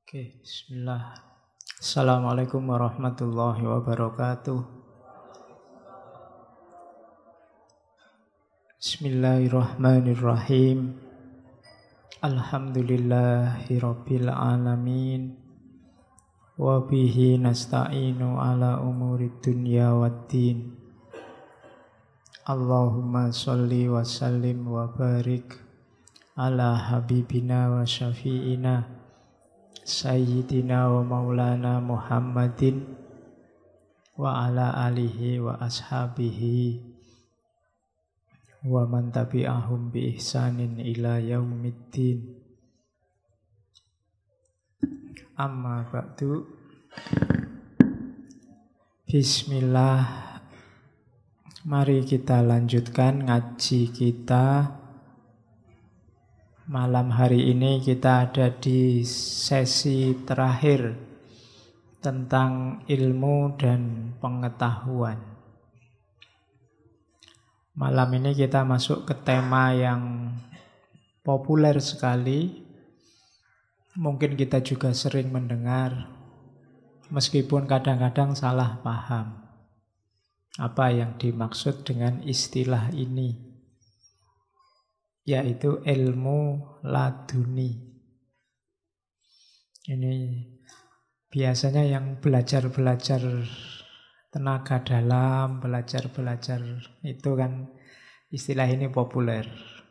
Oke, bismillah. Assalamualaikum warahmatullahi wabarakatuh. Bismillahirrahmanirrahim. Alhamdulillahi rabbil alamin. Wa bihi nasta'inu ala umurid dunya waddin. Allahumma sholli wa sallim wa barik ala habibina wa syafi'ina Sayyidina wa maulana Muhammadin wa ala alihi wa ashabihi wa man tabi'ahum bi ihsanin ila yaumiddin. Amma ba'du. Bismillah. Mari kita lanjutkan ngaji kita. Malam hari ini kita ada di sesi terakhir tentang ilmu dan pengetahuan. Malam ini kita masuk ke tema yang populer sekali. Mungkin kita juga sering mendengar, meskipun kadang-kadang salah paham. Apa yang dimaksud dengan istilah ini? Yaitu ilmu laduni. Ini biasanya yang belajar-belajar tenaga dalam, belajar-belajar itu kan istilah ini populer.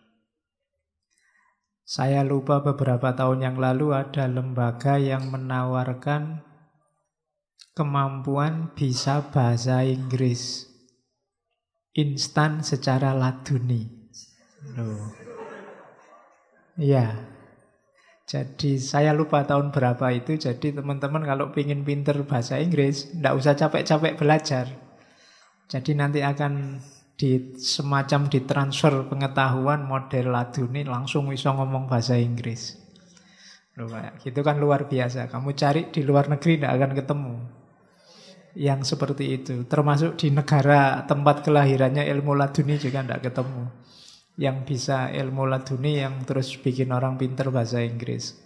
Saya lupa beberapa tahun yang lalu ada lembaga yang menawarkan kemampuan bisa bahasa Inggris instan secara laduni. Loh. Iya, jadi saya lupa tahun berapa itu. Jadi teman-teman kalau ingin pinter bahasa Inggris, tidak usah capek-capek belajar. Jadi nanti akan semacam ditransfer pengetahuan model laduni, langsung bisa ngomong bahasa Inggris. Loh, kayak gitu kan luar biasa. Kamu cari di luar negeri tidak akan ketemu yang seperti itu. Termasuk di negara tempat kelahirannya ilmu laduni juga tidak ketemu yang bisa ilmu laduni yang terus bikin orang pinter bahasa Inggris.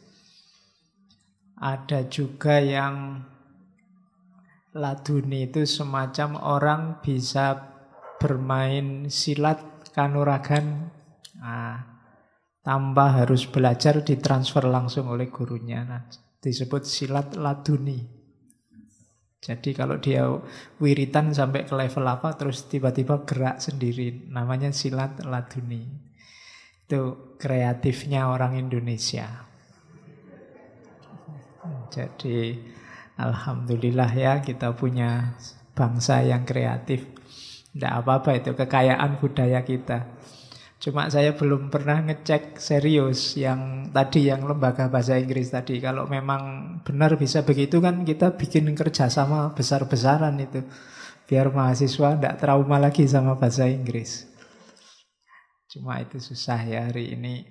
Ada juga yang laduni itu semacam orang bisa bermain silat kanuragan, tanpa harus belajar, ditransfer langsung oleh gurunya. Disebut silat laduni. Jadi kalau dia wiritan sampai ke level apa, terus tiba-tiba gerak sendiri. Namanya silat laduni. Itu kreatifnya orang Indonesia. Jadi alhamdulillah ya kita punya bangsa yang kreatif. Tidak apa-apa, itu kekayaan budaya kita. Cuma saya belum pernah ngecek serius yang tadi, yang lembaga bahasa Inggris tadi. Kalau memang benar bisa begitu kan kita bikin kerjasama besar-besaran itu. Biar mahasiswa tidak trauma lagi sama bahasa Inggris. Cuma itu susah ya hari ini.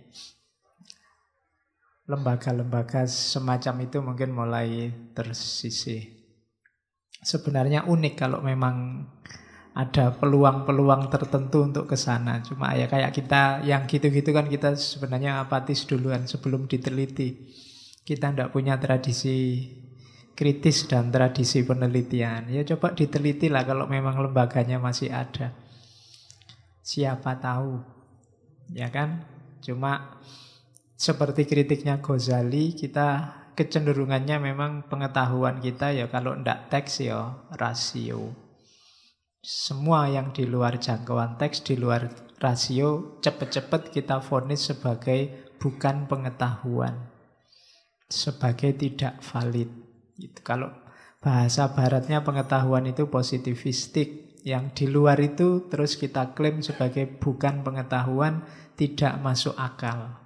Lembaga-lembaga semacam itu mungkin mulai tersisih. Sebenarnya unik kalau memang ada peluang-peluang tertentu untuk ke sana. Cuma ya kayak kita yang gitu-gitu kan kita sebenarnya apatis duluan sebelum diteliti. Kita tidak punya tradisi kritis dan tradisi penelitian. Ya coba diteliti lah kalau memang lembaganya masih ada. Siapa tahu. Ya kan? Cuma seperti kritiknya Ghazali, kita kecenderungannya memang pengetahuan kita ya kalau tidak teks ya rasio. Semua yang di luar jangkauan teks, di luar rasio, cepat-cepat kita vonis sebagai bukan pengetahuan, sebagai tidak valid. Itu kalau bahasa baratnya pengetahuan itu positivistik. Yang di luar itu terus kita klaim sebagai bukan pengetahuan, tidak masuk akal.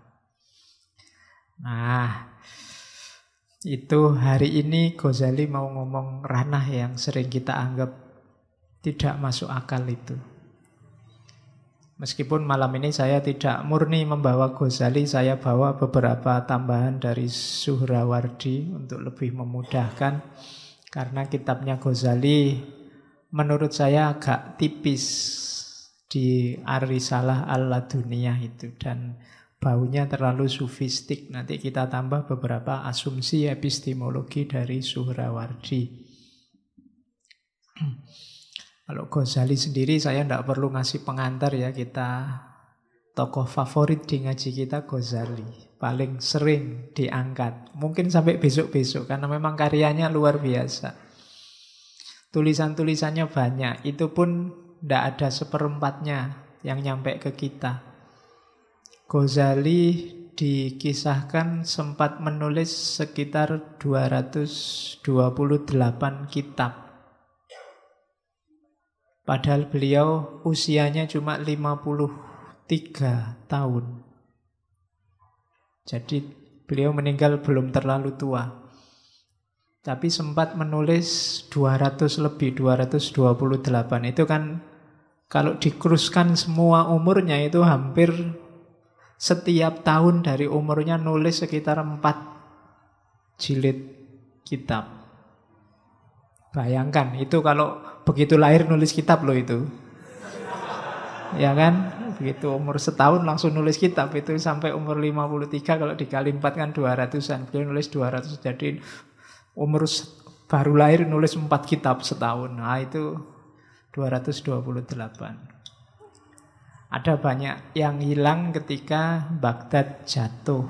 Nah, itu hari ini Ghazali mau ngomong ranah yang sering kita anggap tidak masuk akal itu. Meskipun malam ini saya tidak murni membawa Ghazali, saya bawa beberapa tambahan dari Suhrawardi untuk lebih memudahkan. Karena kitabnya Ghazali menurut saya agak tipis di Ar-Risalah Al-Laduniyah itu. Dan baunya terlalu sufistik. Nanti kita tambah beberapa asumsi epistemologi dari Suhrawardi. Kalau Ghazali sendiri saya tidak perlu ngasih pengantar ya, kita tokoh favorit di ngaji kita Ghazali. Paling sering diangkat. Mungkin sampai besok-besok karena memang karyanya luar biasa. Tulisan-tulisannya banyak. Itu pun tidak ada seperempatnya yang nyampe ke kita. Ghazali dikisahkan sempat menulis sekitar 228 kitab. Padahal beliau usianya cuma 53 tahun. Jadi beliau meninggal belum terlalu tua. Tapi sempat menulis 200 lebih, 228. Itu kan kalau dikruskan semua umurnya itu hampir setiap tahun dari umurnya nulis sekitar 4 jilid kitab. Bayangkan, itu kalau begitu lahir nulis kitab loh itu. Ya kan? Begitu umur setahun langsung nulis kitab. Itu sampai umur 53 kalau dikali 4 kan 200-an. Beliau nulis 200. Jadi umur baru lahir nulis 4 kitab setahun. Nah itu 228. Ada banyak yang hilang ketika Baghdad jatuh,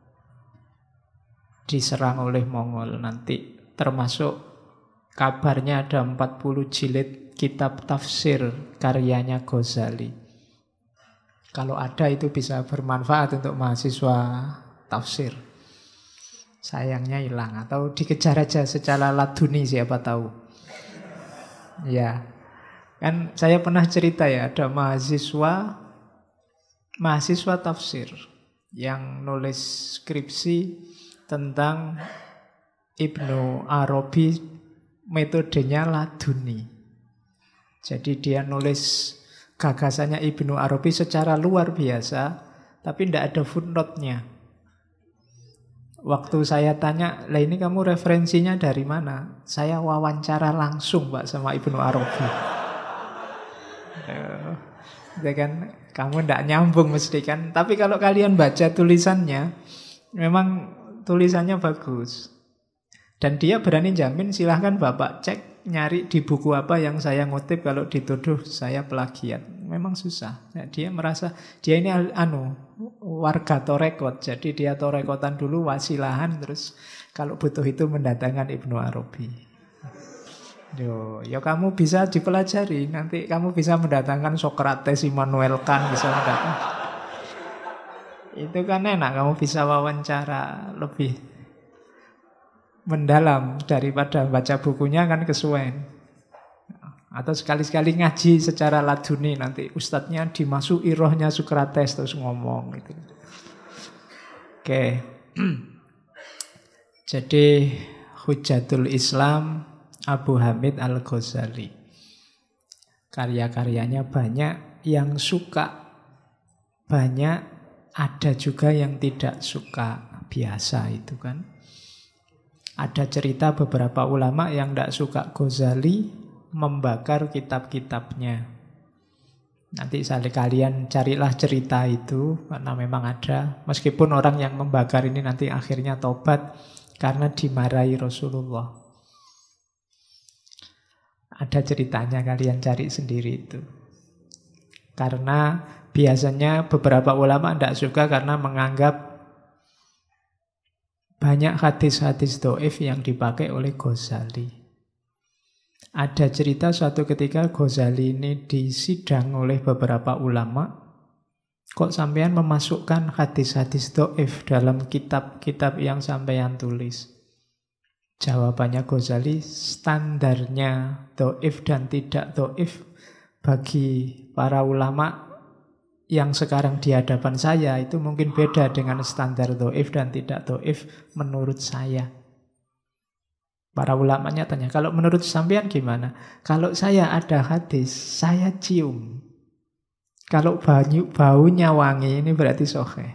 diserang oleh Mongol nanti. Termasuk kabarnya ada 40 jilid kitab tafsir karyanya Ghazali. Kalau ada itu bisa bermanfaat untuk mahasiswa tafsir. Sayangnya hilang atau dikejar aja secara laduni siapa tahu. Ya. Kan saya pernah cerita ya, ada mahasiswa tafsir yang nulis skripsi tentang Ibnu Arabi, metodenya laduni. Jadi dia nulis gagasannya Ibnu Arabi secara luar biasa, tapi tidak ada footnote-nya. Waktu saya tanya, lah ini kamu referensinya dari mana? Saya wawancara langsung Pak sama Ibnu Arabi. Ya kan, kamu tidak nyambung mesti kan. Tapi kalau kalian baca tulisannya, memang tulisannya bagus. Dan dia berani jamin, silahkan Bapak cek, nyari di buku apa yang saya ngutip kalau dituduh saya plagiat. Memang susah. Ya, dia merasa, dia ini warga Torekot. Jadi dia Torekotan dulu, wasilahan, terus kalau butuh itu mendatangkan Ibnu Arabi. Ya kamu bisa dipelajari. Nanti kamu bisa mendatangkan Sokrates, Immanuel Kant, bisa mendatangkan. Itu kan enak, kamu bisa wawancara lebih mendalam daripada baca bukunya kan kesuwen. Atau sekali-sekali ngaji secara laduni, nanti ustadznya dimasuki rohnya Sokrates terus ngomong gitu. Oke. Jadi Hujatul Islam Abu Hamid Al-Ghazali. Karya-karyanya banyak, yang suka banyak, ada juga yang tidak suka, biasa itu kan. Ada cerita beberapa ulama yang tidak suka Ghazali membakar kitab-kitabnya. Nanti kalian carilah cerita itu, karena memang ada. Meskipun orang yang membakar ini nanti akhirnya tobat karena dimarahi Rasulullah. Ada ceritanya, kalian cari sendiri itu. Karena biasanya beberapa ulama tidak suka karena menganggap banyak hadis-hadis do'if yang dipakai oleh Ghazali. Ada cerita suatu ketika Ghazali ini disidang oleh beberapa ulama. Kok sampean memasukkan hadis-hadis do'if dalam kitab-kitab yang sampean tulis? Jawabannya Ghazali, standarnya do'if dan tidak do'if bagi para ulama yang sekarang di hadapan saya itu mungkin beda dengan standar do'if dan tidak do'if menurut saya. Para ulamanya tanya, kalau menurut sampean gimana? Kalau saya ada hadis, saya cium. Kalau baunya wangi, ini berarti sahih.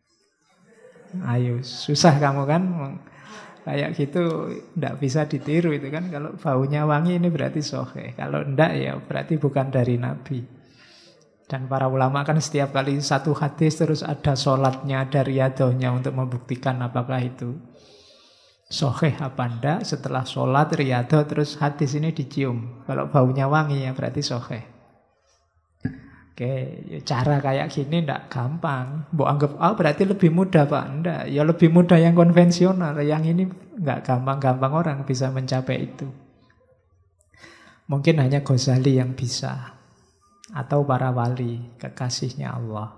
Ayo, susah kamu kan? Kayak gitu tidak bisa ditiru itu kan. Kalau baunya wangi ini berarti sahih. Kalau enggak ya berarti bukan dari Nabi. Dan para ulama kan setiap kali satu hadis terus ada sholatnya, ada riadohnya untuk membuktikan apakah itu sahih apa enggak. Setelah sholat, riadoh, terus hadis ini dicium. Kalau baunya wangi ya berarti sahih. Oke, cara kayak gini enggak gampang. Mbok anggap, berarti lebih mudah Pak. Enggak, ya lebih mudah yang konvensional. Yang ini enggak gampang-gampang orang bisa mencapai itu. Mungkin hanya Ghazali yang bisa. Atau para wali, kekasihnya Allah.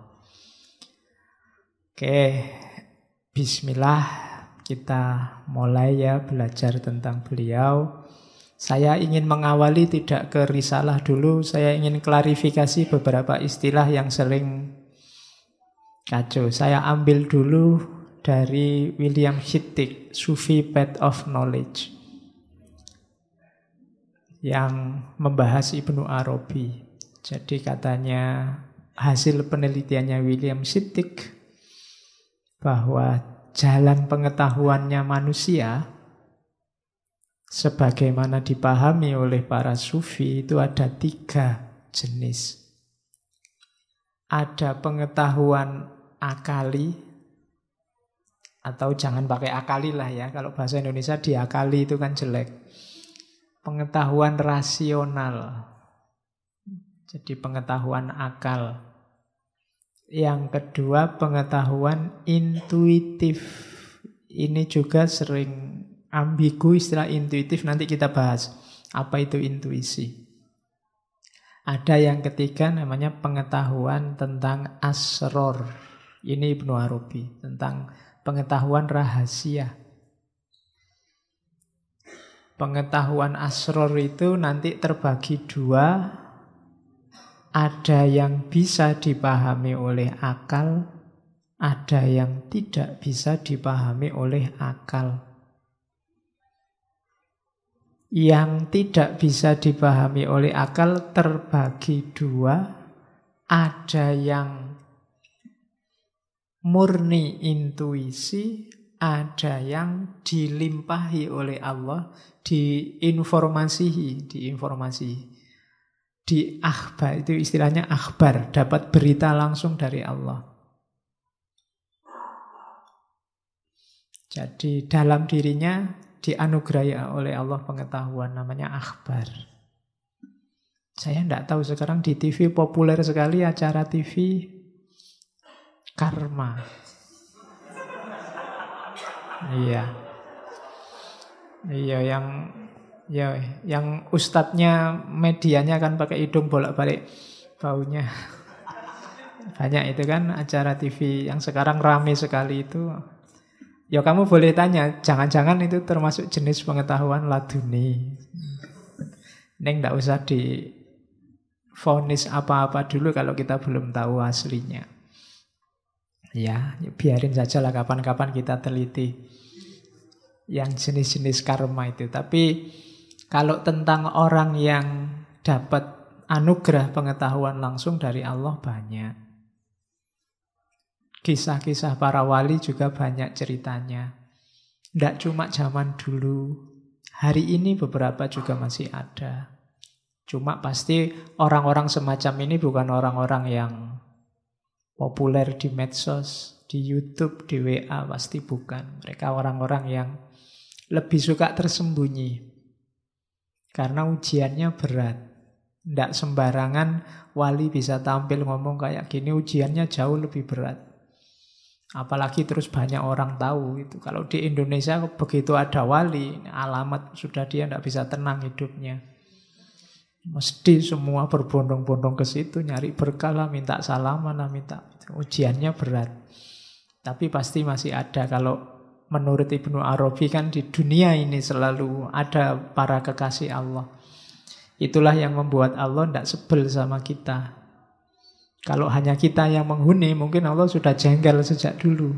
Oke, bismillah, kita mulai ya belajar tentang beliau. Saya ingin mengawali tidak ke risalah dulu, saya ingin klarifikasi beberapa istilah yang sering kacau. Saya ambil dulu dari William Hittig, Sufi Path of Knowledge, yang membahas Ibnu Arabi. Jadi katanya hasil penelitiannya William Hittig bahwa jalan pengetahuannya manusia sebagaimana dipahami oleh para sufi itu ada 3 jenis. Ada pengetahuan akali, atau jangan pakai akali lah ya, kalau bahasa Indonesia diakali itu kan jelek. Pengetahuan rasional. Jadi pengetahuan akal. Yang kedua pengetahuan intuitif. Ini juga sering ambigu istilah intuitif, nanti kita bahas apa itu intuisi. Ada yang ketiga namanya pengetahuan tentang asror. Ini Ibnu Arabi, tentang pengetahuan rahasia. Pengetahuan asror itu nanti terbagi 2. Ada yang bisa dipahami oleh akal, ada yang tidak bisa dipahami oleh akal. Yang tidak bisa dipahami oleh akal terbagi 2. Ada yang murni intuisi, ada yang dilimpahi oleh Allah, diinformasi. Di akhbar, itu istilahnya akhbar, dapat berita langsung dari Allah. Jadi dalam dirinya dianugerahi oleh Allah pengetahuan, namanya akhbar. Saya tidak tahu sekarang di TV populer sekali acara TV karma. Iya, yang ustadznya medianya kan pakai hidung bolak-balik baunya. Banyak itu kan acara TV yang sekarang rame sekali itu. Ya kamu boleh tanya, jangan-jangan itu termasuk jenis pengetahuan laduni. Neng nggak usah divonis apa-apa dulu kalau kita belum tahu aslinya. Ya biarin saja lah, kapan-kapan kita teliti yang jenis-jenis karma itu. Tapi kalau tentang orang yang dapat anugerah pengetahuan langsung dari Allah banyak. Kisah-kisah para wali juga banyak ceritanya. Tidak cuma zaman dulu. Hari ini beberapa juga masih ada. Cuma pasti orang-orang semacam ini bukan orang-orang yang populer di medsos, di YouTube, di WA, pasti bukan. Mereka orang-orang yang lebih suka tersembunyi. Karena ujiannya berat. Tidak sembarangan wali bisa tampil ngomong kayak gini, ujiannya jauh lebih berat. Apalagi terus banyak orang tahu itu. Kalau di Indonesia begitu ada wali, alamat sudah dia tidak bisa tenang hidupnya. Mesti semua berbondong-bondong ke situ, nyari berkah lah, minta salaman lah, minta. Ujiannya berat. Tapi pasti masih ada. Kalau menurut Ibnu Arabi kan di dunia ini selalu ada para kekasih Allah. Itulah yang membuat Allah tidak sebel sama kita. Kalau hanya kita yang menghuni, mungkin Allah sudah jengkel sejak dulu.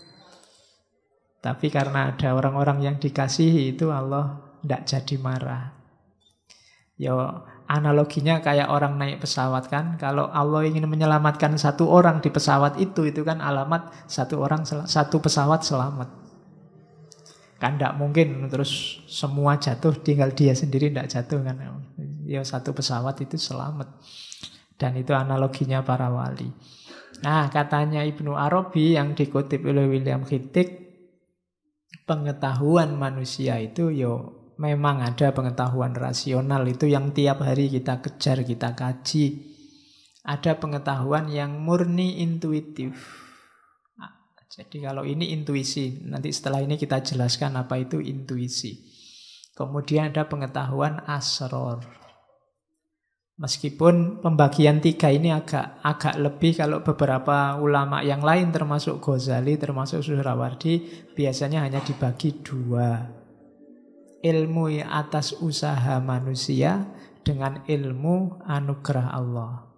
Tapi karena ada orang-orang yang dikasihi, itu Allah tidak jadi marah. Ya analoginya kayak orang naik pesawat kan. Kalau Allah ingin menyelamatkan satu orang di pesawat itu kan alamat satu pesawat selamat. Kan tidak mungkin terus semua jatuh, tinggal dia sendiri tidak jatuh kan. Ya satu pesawat itu selamat. Dan itu analoginya para wali. Nah, katanya Ibnu Arabi yang dikutip oleh William Hittig, pengetahuan manusia itu memang ada pengetahuan rasional, itu yang tiap hari kita kejar, kita kaji. Ada pengetahuan yang murni intuitif. Jadi kalau ini intuisi, nanti setelah ini kita jelaskan apa itu intuisi. Kemudian ada pengetahuan asror. Meskipun pembagian 3 ini agak lebih, kalau beberapa ulama yang lain termasuk Ghazali, termasuk Suhrawardi, biasanya hanya dibagi 2. Ilmu atas usaha manusia dengan ilmu anugerah Allah.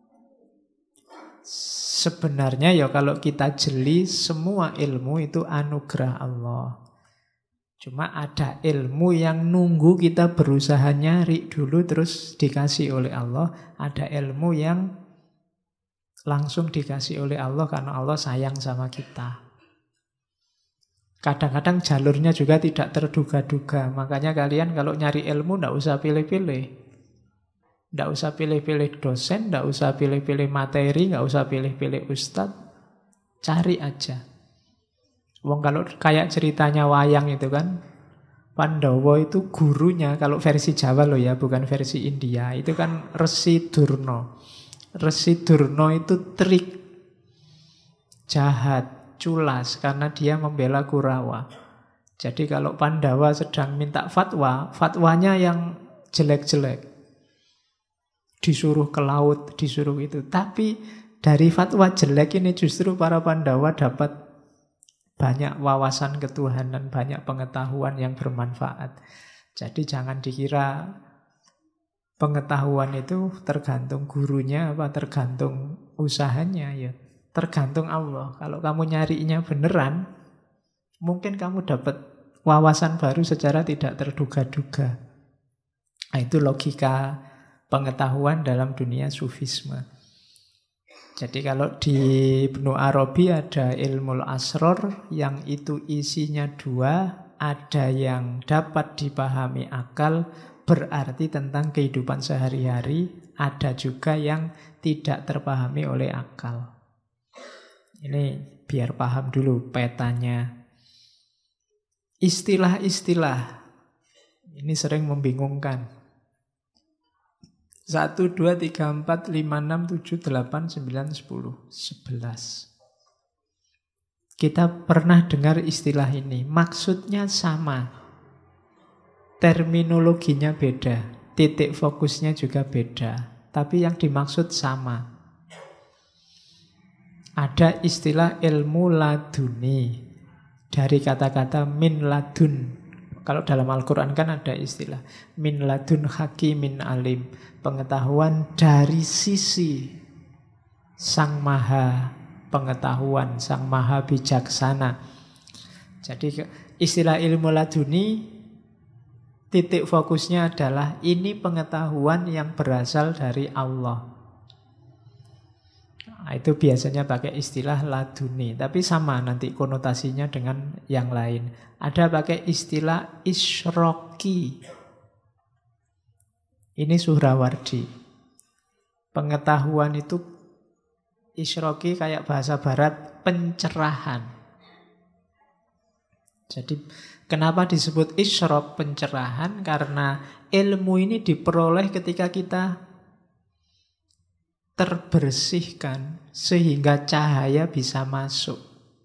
Sebenarnya kalau kita jeli, semua ilmu itu anugerah Allah. Cuma ada ilmu yang nunggu kita berusaha nyari dulu terus dikasih oleh Allah. Ada ilmu yang langsung dikasih oleh Allah karena Allah sayang sama kita. Kadang-kadang jalurnya juga tidak terduga-duga. Makanya kalian kalau nyari ilmu tidak usah pilih-pilih. Tidak usah pilih-pilih dosen, tidak usah pilih-pilih materi, tidak usah pilih-pilih ustadz. Cari aja. Wong kalau kayak ceritanya wayang itu kan, Pandhawa itu gurunya, kalau versi Jawa loh ya, bukan versi India, itu kan Resi Durna. Resi Durna itu trik, jahat, culas, karena dia membela Kurawa. Jadi kalau Pandhawa sedang minta fatwa, fatwanya yang jelek-jelek. Disuruh ke laut, disuruh itu. Tapi dari fatwa jelek ini justru para Pandhawa dapat banyak wawasan ketuhanan, banyak pengetahuan yang bermanfaat. Jadi jangan dikira pengetahuan itu tergantung gurunya apa tergantung usahanya, ya tergantung Allah. Kalau kamu nyarinya beneran, mungkin kamu dapat wawasan baru secara tidak terduga-duga. Nah, itu logika pengetahuan dalam dunia sufisme. Jadi kalau di Ibnu Arabi ada ilmul asror yang itu isinya 2, ada yang dapat dipahami akal, berarti tentang kehidupan sehari-hari, ada juga yang tidak terpahami oleh akal. Ini biar paham dulu petanya. Istilah-istilah ini sering membingungkan. 1, 2, 3, 4, 5, 6, 7, 8, 9, 10, 11. Kita pernah dengar istilah ini. Maksudnya sama. Terminologinya beda. Titik fokusnya juga beda. Tapi yang dimaksud sama. Ada istilah ilmu laduni. Dari kata-kata min ladun. Kalau dalam Al-Quran kan ada istilah min ladun hakimin alim. Pengetahuan dari sisi Sang Maha Pengetahuan, Sang Maha Bijaksana. Jadi istilah ilmu laduni, titik fokusnya adalah ini pengetahuan yang berasal dari Allah. Nah, itu biasanya pakai istilah laduni. Tapi sama nanti konotasinya dengan yang lain. Ada pakai istilah isyroki. Ini Suhrawardi. Pengetahuan itu isyroki kayak bahasa barat pencerahan. Jadi kenapa disebut isyrok pencerahan? Karena ilmu ini diperoleh ketika kita terbersihkan sehingga cahaya bisa masuk.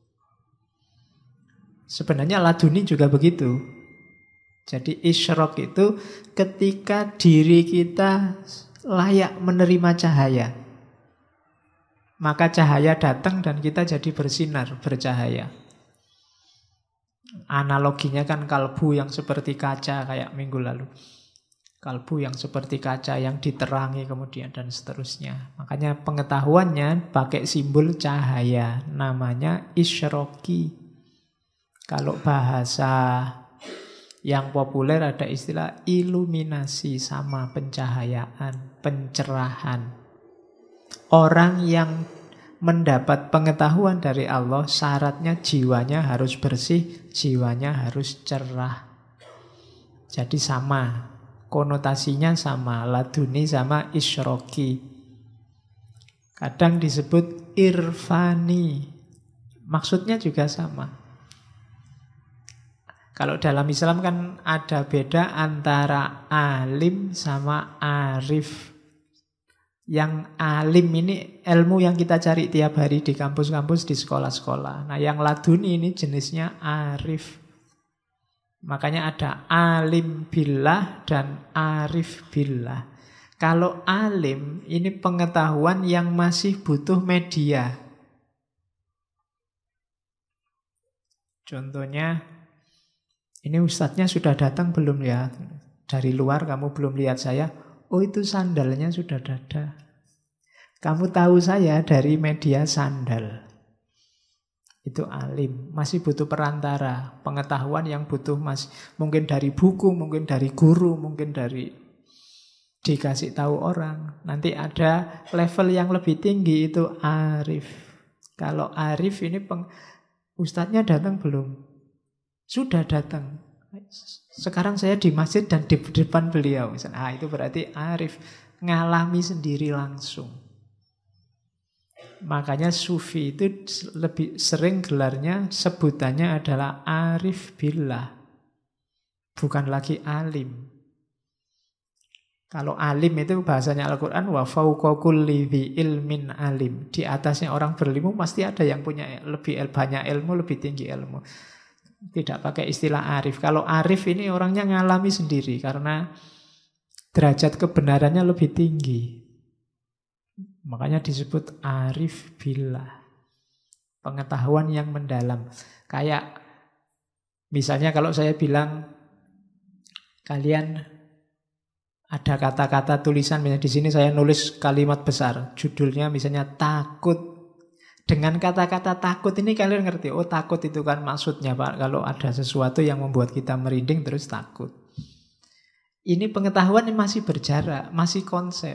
Sebenarnya laduni juga begitu. Jadi isyrok itu ketika diri kita layak menerima cahaya. Maka cahaya datang dan kita jadi bersinar, bercahaya. Analoginya kan kalbu yang seperti kaca kayak minggu lalu. Kalbu yang seperti kaca yang diterangi kemudian dan seterusnya. Makanya pengetahuannya pakai simbol cahaya. Namanya isyroki. Kalau bahasa yang populer ada istilah iluminasi, sama pencahayaan, pencerahan. Orang yang mendapat pengetahuan dari Allah, syaratnya jiwanya harus bersih, jiwanya harus cerah. Jadi sama, konotasinya sama, laduni sama isyroki. Kadang disebut irfani. Maksudnya juga sama. Kalau dalam Islam kan ada beda antara alim sama arif. Yang alim ini ilmu yang kita cari tiap hari di kampus-kampus, di sekolah-sekolah. Nah, yang laduni ini jenisnya arif. Makanya ada alim billah dan arif billah. Kalau alim ini pengetahuan yang masih butuh media. Contohnya, ini ustadznya sudah datang belum ya? Dari luar kamu belum lihat saya. Oh, itu sandalnya sudah ada. Kamu tahu saya dari media sandal. Itu alim, masih butuh perantara, pengetahuan yang butuh mungkin dari buku, mungkin dari guru, mungkin dari dikasih tahu orang. Nanti ada level yang lebih tinggi, itu arif. Kalau arif ini ustadznya datang belum? Sudah datang. Sekarang saya di masjid dan di depan beliau. Itu berarti arif, ngalami sendiri langsung. Makanya sufi itu lebih sering gelarnya, sebutannya adalah arif billah. Bukan lagi alim. Kalau alim itu bahasanya Al-Quran, wa fawqa kulli dhi ilmin alim. Di atasnya orang berilmu pasti ada yang punya lebih banyak ilmu, lebih tinggi ilmu. Tidak pakai istilah arif. Kalau arif ini orangnya ngalami sendiri karena derajat kebenarannya lebih tinggi. Makanya disebut arif billah. Pengetahuan yang mendalam. Kayak misalnya kalau saya bilang kalian ada kata-kata tulisan, misalnya di sini saya nulis kalimat besar, judulnya misalnya takut. Dengan kata-kata takut ini kalian ngerti, oh takut itu kan maksudnya Pak, kalau ada sesuatu yang membuat kita merinding terus takut. Ini pengetahuan yang masih berjarak, masih konsep.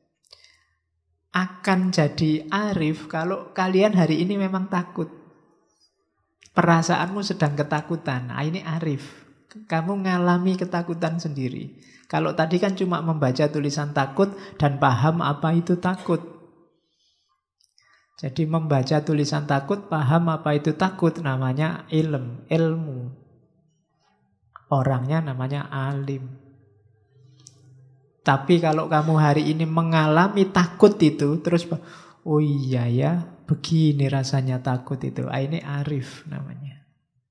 Akan jadi arif kalau kalian hari ini memang takut. Perasaanmu sedang ketakutan. Nah, ini arif. Kamu ngalami ketakutan sendiri. Kalau tadi kan cuma membaca tulisan takut dan paham apa itu takut. Jadi membaca tulisan takut, paham apa itu takut, namanya ilmu. Orangnya namanya alim. Tapi kalau kamu hari ini mengalami takut itu, terus, oh iya ya, begini rasanya takut itu. Ini arif namanya.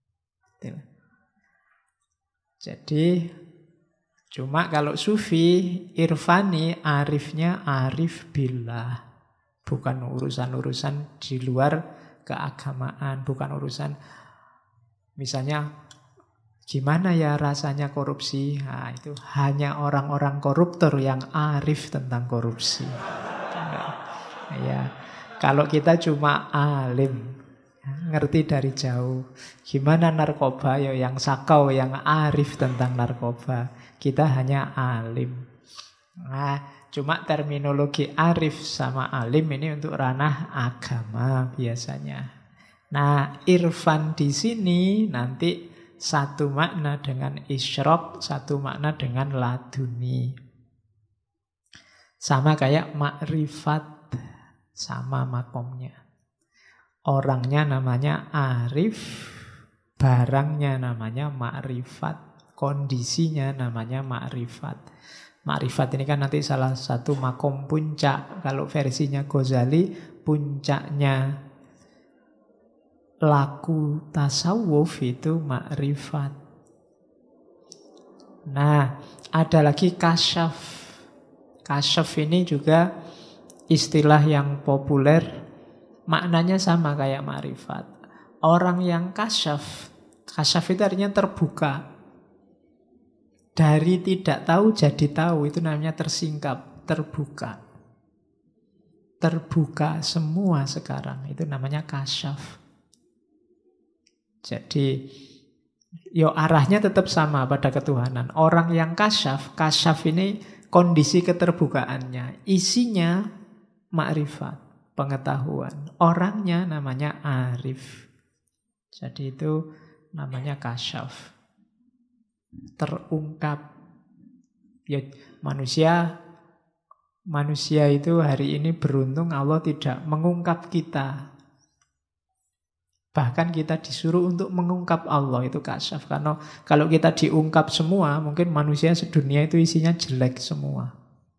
Jadi, cuma kalau sufi, irfani, arifnya arif billah. Bukan urusan-urusan di luar keagamaan. Bukan urusan, misalnya, gimana ya rasanya korupsi? Nah, itu hanya orang-orang koruptor yang arif tentang korupsi. Ya, kalau kita cuma alim, ngerti dari jauh. Gimana narkoba? Ya yang sakau, yang arif tentang narkoba. Kita hanya alim. Nah, cuma terminologi arif sama alim ini untuk ranah agama biasanya. Nah, irfan di sini nanti satu makna dengan isyraq, satu makna dengan laduni. Sama kayak makrifat, sama makomnya. Orangnya namanya arif, barangnya namanya makrifat, kondisinya namanya makrifat. Makrifat ini kan nanti salah satu makom puncak. Kalau versinya Ghazali, puncaknya laku tasawuf itu makrifat. Nah, ada lagi kasyaf. Kasyaf ini juga istilah yang populer, maknanya sama kayak makrifat. Orang yang kasyaf itu artinya terbuka. Dari tidak tahu jadi tahu, itu namanya tersingkap, terbuka. Terbuka semua sekarang, itu namanya kasyaf. Jadi, arahnya tetap sama pada ketuhanan. Orang yang kasyaf ini kondisi keterbukaannya. Isinya makrifat, pengetahuan. Orangnya namanya arif. Jadi itu namanya kasyaf. Terungkap. Ya, manusia Manusia itu hari ini beruntung Allah tidak mengungkap kita. Bahkan kita disuruh untuk mengungkap Allah, itu kasyaf. Karena kalau kita diungkap semua, mungkin manusia sedunia itu isinya jelek semua.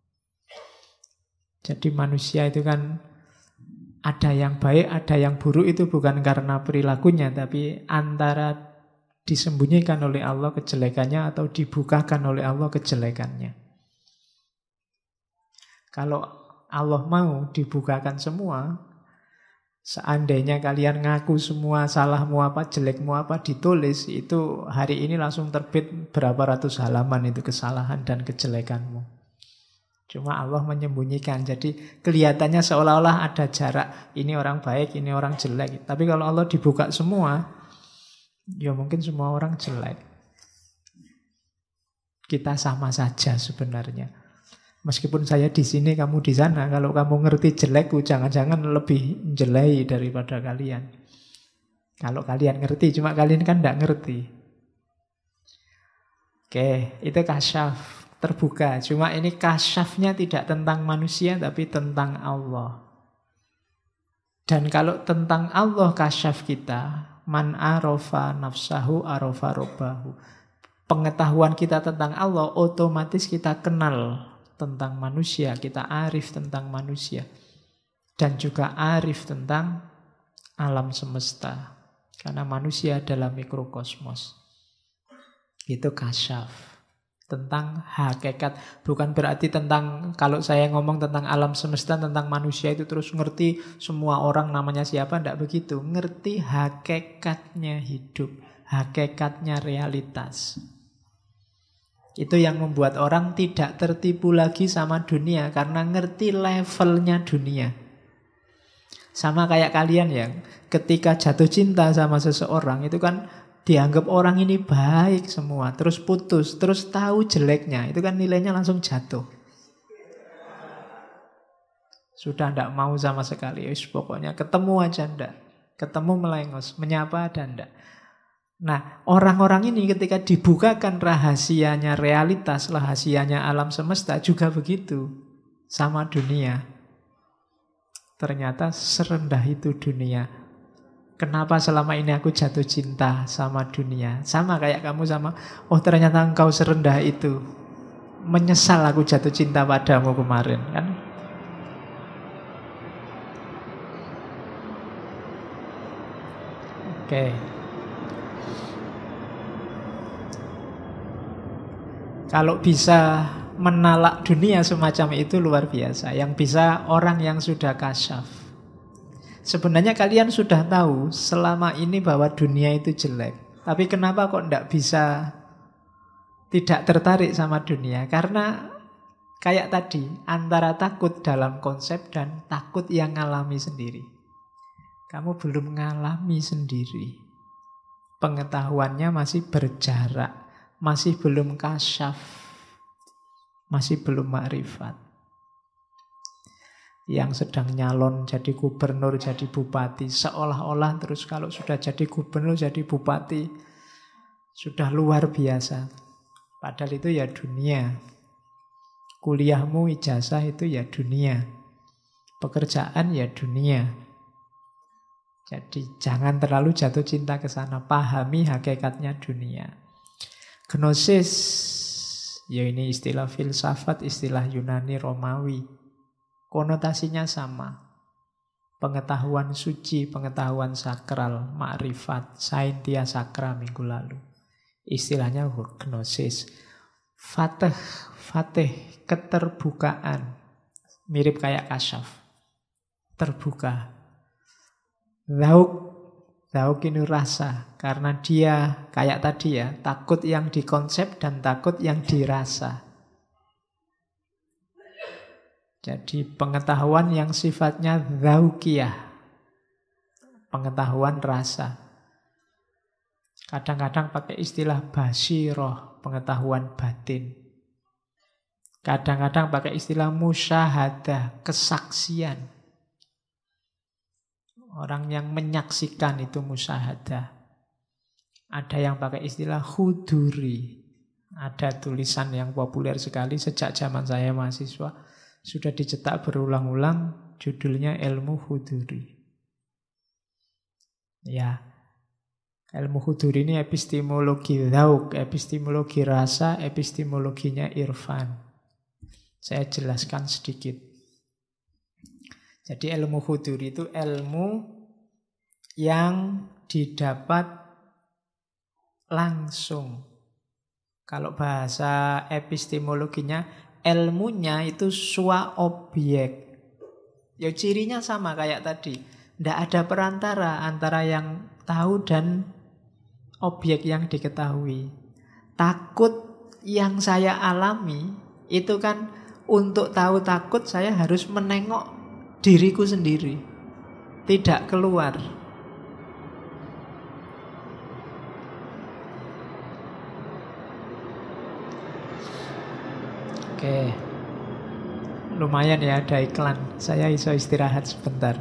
Jadi manusia itu kan ada yang baik, ada yang buruk, itu bukan karena perilakunya, tapi antara disembunyikan oleh Allah kejelekannya atau dibukakan oleh Allah kejelekannya. Kalau Allah mau dibukakan semua, seandainya kalian ngaku semua salahmu apa, jelekmu apa ditulis, itu hari ini langsung terbit berapa ratus halaman itu kesalahan dan kejelekanmu. Cuma Allah menyembunyikan, jadi kelihatannya seolah-olah ada jarak. Ini orang baik, ini orang jelek. Tapi kalau Allah dibuka semua, ya mungkin semua orang jelek. Kita sama saja sebenarnya. Meskipun saya di sini, kamu di sana, kalau kamu ngerti jelekku, jangan-jangan lebih jelek daripada kalian. Kalau kalian ngerti, cuma kalian kan tidak ngerti. Oke, itu kasyaf. Terbuka, cuma ini kasyafnya tidak tentang manusia tapi tentang Allah. Dan kalau tentang Allah kasyaf kita, man arofa nafsahu arofa robbahu. Pengetahuan kita tentang Allah otomatis kita kenal tentang manusia, kita arif tentang manusia. Dan juga arif tentang alam semesta. Karena manusia adalah mikrokosmos. Itu kasyaf. Tentang hakikat, bukan berarti tentang, kalau saya ngomong tentang alam semesta, tentang manusia itu terus ngerti semua orang namanya siapa, tidak begitu. Ngerti hakikatnya hidup, hakikatnya realitas. Itu yang membuat orang tidak tertipu lagi sama dunia, karena ngerti levelnya dunia. Sama kayak kalian yang ketika jatuh cinta sama seseorang, itu kan dianggap orang ini baik semua, terus putus, terus tahu jeleknya, itu kan nilainya langsung jatuh. Sudah tidak mau sama sekali, pokoknya ketemu aja ndak, ketemu melengos, menyapa ada ndak. Nah, orang-orang ini ketika dibukakan rahasianya realitas, rahasianya alam semesta juga begitu sama dunia. Ternyata serendah itu dunia. Kenapa selama ini aku jatuh cinta sama dunia? Sama kayak kamu sama, oh ternyata engkau serendah itu. Menyesal aku jatuh cinta padamu kemarin, kan? Oke. Kalau bisa menalak dunia semacam itu luar biasa. Yang bisa orang yang sudah kasyaf. Sebenarnya kalian sudah tahu selama ini bahwa dunia itu jelek. Tapi kenapa kok tidak bisa tidak tertarik sama dunia? Karena kayak tadi, antara takut dalam konsep dan takut yang ngalami sendiri. Kamu belum ngalami sendiri. Pengetahuannya masih berjarak, masih belum kasyaf, masih belum makrifat. Yang sedang nyalon jadi gubernur, jadi bupati, seolah-olah terus kalau sudah jadi gubernur, jadi bupati, sudah luar biasa. Padahal itu ya dunia. Kuliahmu, ijazah itu ya dunia. Pekerjaan ya dunia. Jadi jangan terlalu jatuh cinta ke sana. Pahami hakikatnya dunia. Gnosis, ya ini istilah filsafat, istilah Yunani Romawi. Konotasinya sama. Pengetahuan suci, pengetahuan sakral, makrifat, saintia sakra minggu lalu. Istilahnya gnosis. Fatih, keterbukaan. Mirip kayak kasyaf. Terbuka. Zauk ini rasa. Karena dia kayak tadi ya, takut yang dikonsep dan takut yang dirasa. Jadi pengetahuan yang sifatnya zaukiyah. Pengetahuan rasa. Kadang-kadang pakai istilah basiroh, pengetahuan batin. Kadang-kadang pakai istilah musyahadah, kesaksian. Orang yang menyaksikan itu musyahadah. Ada yang pakai istilah huduri. Ada tulisan yang populer sekali sejak zaman saya mahasiswa. Sudah dicetak berulang-ulang, judulnya ilmu huduri. Ya, ilmu huduri ini epistemologi dzauq, epistemologi rasa, epistemologinya irfan. Saya jelaskan sedikit. Jadi ilmu huduri itu ilmu yang didapat langsung. Kalau bahasa epistemologinya, ilmunya itu sua objek. Ya cirinya sama kayak tadi. Tidak ada perantara antara yang tahu dan objek yang diketahui. Takut yang saya alami itu kan, untuk tahu takut saya harus menengok diriku sendiri, tidak keluar. Oke, lumayan ya ada iklan. Saya iso istirahat sebentar.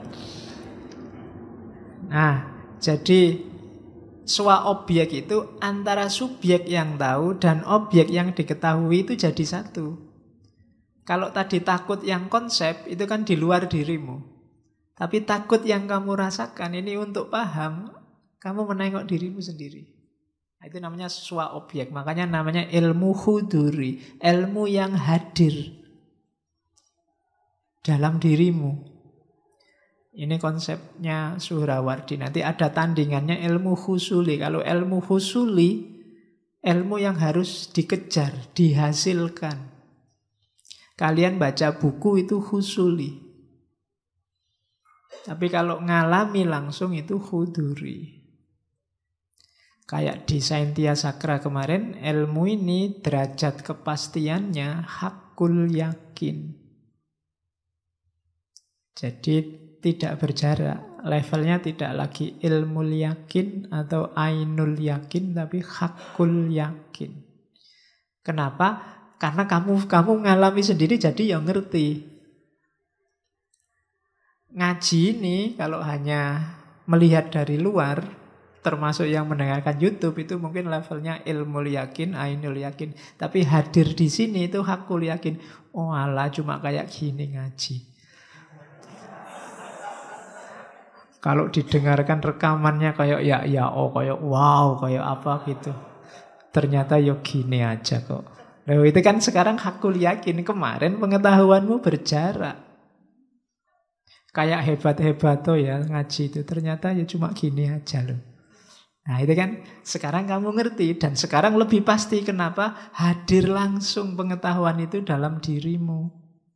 Nah, jadi sua objek itu antara subjek yang tahu dan objek yang diketahui itu jadi satu. Kalau tadi takut yang konsep itu kan di luar dirimu. Tapi takut yang kamu rasakan ini untuk paham, kamu menengok dirimu sendiri. Itu namanya sua objek. Makanya namanya ilmu huduri, ilmu yang hadir dalam dirimu. Ini konsepnya Suhrawardi. Nanti ada tandingannya ilmu husuli. Kalau ilmu husuli, ilmu yang harus dikejar, dihasilkan. Kalian baca buku itu husuli. Tapi kalau ngalami langsung itu huduri. Kayak di Saintia Sakra kemarin, ilmu ini derajat kepastiannya hakul yakin. Jadi tidak berjarak. Levelnya tidak lagi ilmu yakin atau ainul yakin, tapi hakul yakin. Kenapa? Karena kamu ngalami sendiri, jadi ya ngerti. Ngaji ini kalau hanya melihat dari luar, termasuk yang mendengarkan YouTube, itu mungkin levelnya ilmu yakin, ainul yakin. Tapi hadir di sini itu hakul yakin. Oh alah, cuma kayak gini ngaji. Kalau didengarkan rekamannya kayak kayak wow, kayak apa gitu. Ternyata ya gini aja kok. Nah, itu kan sekarang hakul yakin. Kemarin pengetahuanmu berjarak. Kayak hebat-hebat tuh ya ngaji itu. Ternyata ya cuma gini aja loh. Nah itu kan sekarang kamu ngerti. Dan sekarang lebih pasti kenapa hadir langsung pengetahuan itu dalam dirimu.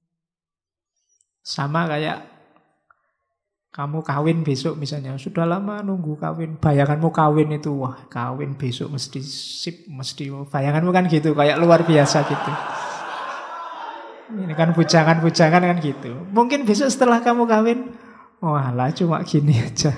Sama kayak kamu kawin besok misalnya. Sudah lama nunggu kawin. Bayanganmu kawin itu. Wah kawin besok mesti sip. Mesti. Bayanganmu kan gitu. Kayak luar biasa gitu. Ini kan bujangan-bujangan kan gitu. Mungkin besok setelah kamu kawin. Walah cuma gini aja.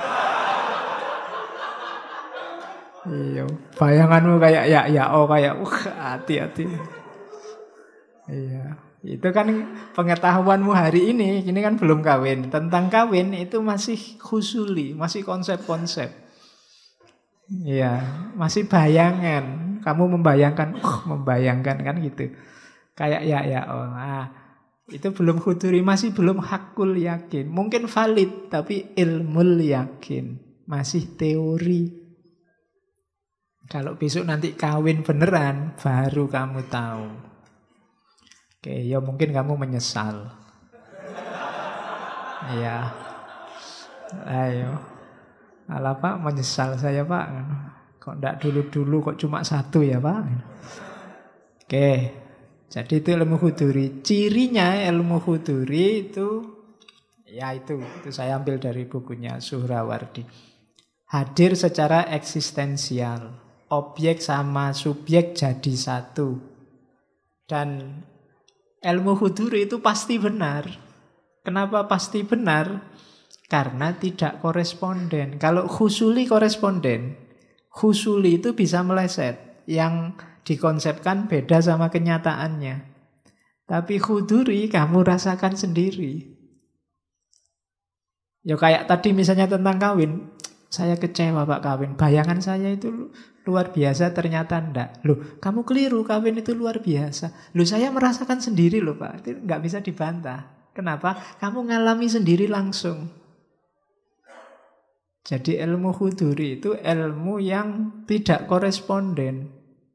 Iya. Bayanganmu kayak kayak hati-hati. Iya. Itu kan pengetahuanmu hari ini kan belum kawin. Tentang kawin itu masih husuli, masih konsep-konsep. Iya, masih bayangan. Kamu membayangkan kan gitu. Kayak itu belum huduri, masih belum hakul yakin. Mungkin valid, tapi ilmul yakin. Masih teori. Kalau besok nanti kawin beneran, baru kamu tahu. Oke, ya mungkin kamu menyesal. Iya. Ayo. Alah Pak, menyesal saya Pak. Kok enggak dulu-dulu, kok cuma satu ya Pak? Oke. Jadi itu ilmu huduri. Cirinya ilmu huduri itu, ya itu saya ambil dari bukunya Suhrawardi. Hadir secara eksistensial. Objek sama subjek jadi satu. Dan ilmu huduri itu pasti benar. Kenapa pasti benar? Karena tidak koresponden. Kalau husuli koresponden. Husuli itu bisa meleset. Yang dikonsepkan beda sama kenyataannya. Tapi huduri kamu rasakan sendiri. Ya kayak tadi misalnya tentang kawin. Saya kecewa Pak kawin. Bayangan saya itu luar biasa ternyata enggak. Loh, kamu keliru, kawin itu luar biasa. Loh, saya merasakan sendiri loh Pak. Itu nggak bisa dibantah. Kenapa? Kamu ngalami sendiri langsung. Jadi ilmu huduri itu ilmu yang tidak koresponden.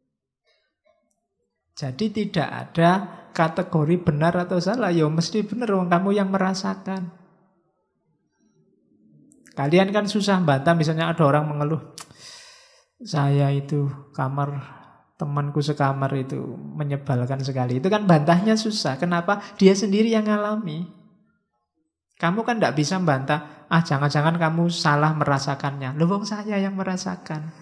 Jadi tidak ada kategori benar atau salah. Ya mesti benar, wong kamu yang merasakan. Kalian kan susah bantah, misalnya ada orang mengeluh, saya itu temanku sekamar itu menyebalkan sekali. Itu kan bantahnya susah. Kenapa? Dia sendiri yang ngalami. Kamu kan tidak bisa bantah, jangan-jangan kamu salah merasakannya. Loh, wong saya yang merasakan.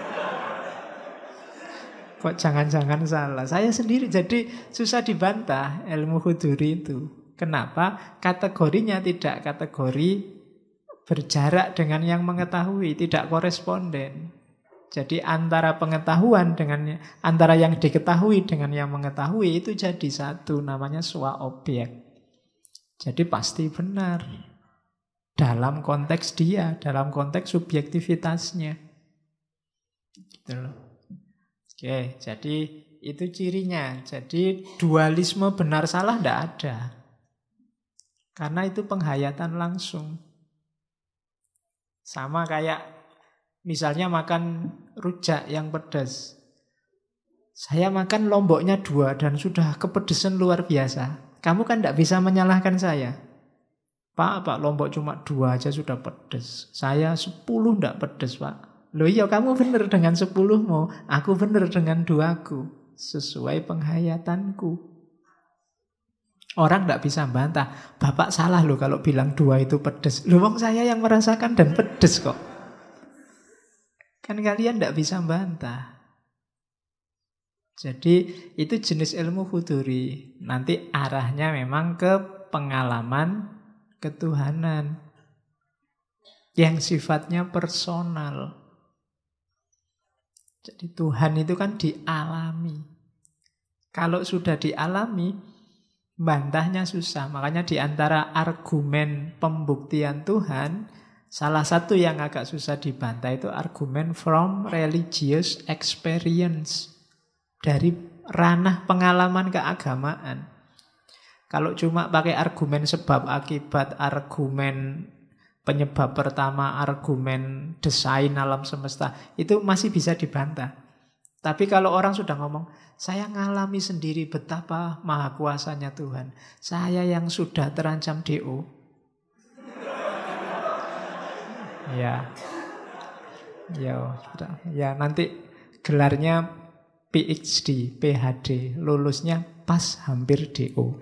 Kok jangan-jangan salah? Saya sendiri, jadi susah dibantah ilmu huduri itu. Kenapa? Kategorinya tidak kategori berjarak dengan yang mengetahui, tidak koresponden. Jadi antara pengetahuan dengan antara yang diketahui dengan yang mengetahui itu jadi satu, namanya swa objek. Jadi pasti benar dalam konteks dia, dalam konteks subjektivitasnya. Gitu loh. Oke, jadi itu cirinya. Jadi dualisme benar salah tidak ada. Karena itu penghayatan langsung. Sama kayak misalnya makan rujak yang pedas. Saya makan lomboknya 2 dan sudah kepedesan luar biasa. Kamu kan tidak bisa menyalahkan saya. Pak, lombok cuma 2 aja sudah pedes. Saya 10 tidak pedes, Pak. Loh iya, kamu benar dengan 10-mu. Aku benar dengan 2-ku. Sesuai penghayatanku. Orang tidak bisa bantah. Bapak salah loh kalau bilang 2 itu pedes. Loh, wong saya yang merasakan dan pedes kok. Kan kalian tidak bisa bantah. Jadi itu jenis ilmu huduri. Nanti arahnya memang ke pengalaman ketuhanan. Yang sifatnya personal. Jadi Tuhan itu kan dialami. Kalau sudah dialami, bantahnya susah. Makanya di antara argumen pembuktian Tuhan, salah satu yang agak susah dibantah itu argumen from religious experience. Dari ranah pengalaman keagamaan. Kalau cuma pakai argumen sebab akibat, argumen penyebab pertama, argumen desain alam semesta, itu masih bisa dibantah. Tapi kalau orang sudah ngomong, saya ngalami sendiri betapa maha kuasanya Tuhan. Saya yang sudah terancam DO. Ya nanti gelarnya PhD, PhD, lulusnya pas hampir DO.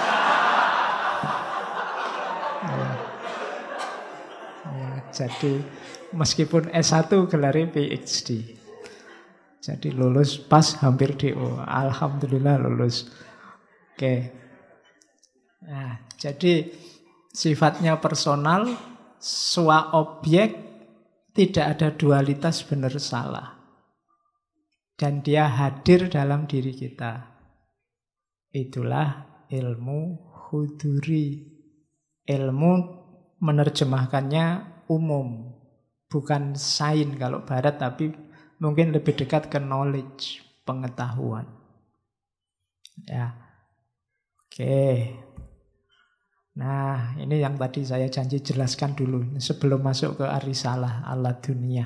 Jadi meskipun S1 gelarnya PhD. Jadi lulus pas hampir DO. Alhamdulillah lulus. Oke. Nah, jadi sifatnya personal, swa objek, tidak ada dualitas benar salah. Dan dia hadir dalam diri kita. Itulah ilmu huduri. Ilmu menerjemahkannya umum. Bukan sains kalau barat, tapi mungkin lebih dekat ke knowledge, pengetahuan. Ya. Oke. Nah, ini yang tadi saya janji jelaskan dulu sebelum masuk ke arisalah ala dunia.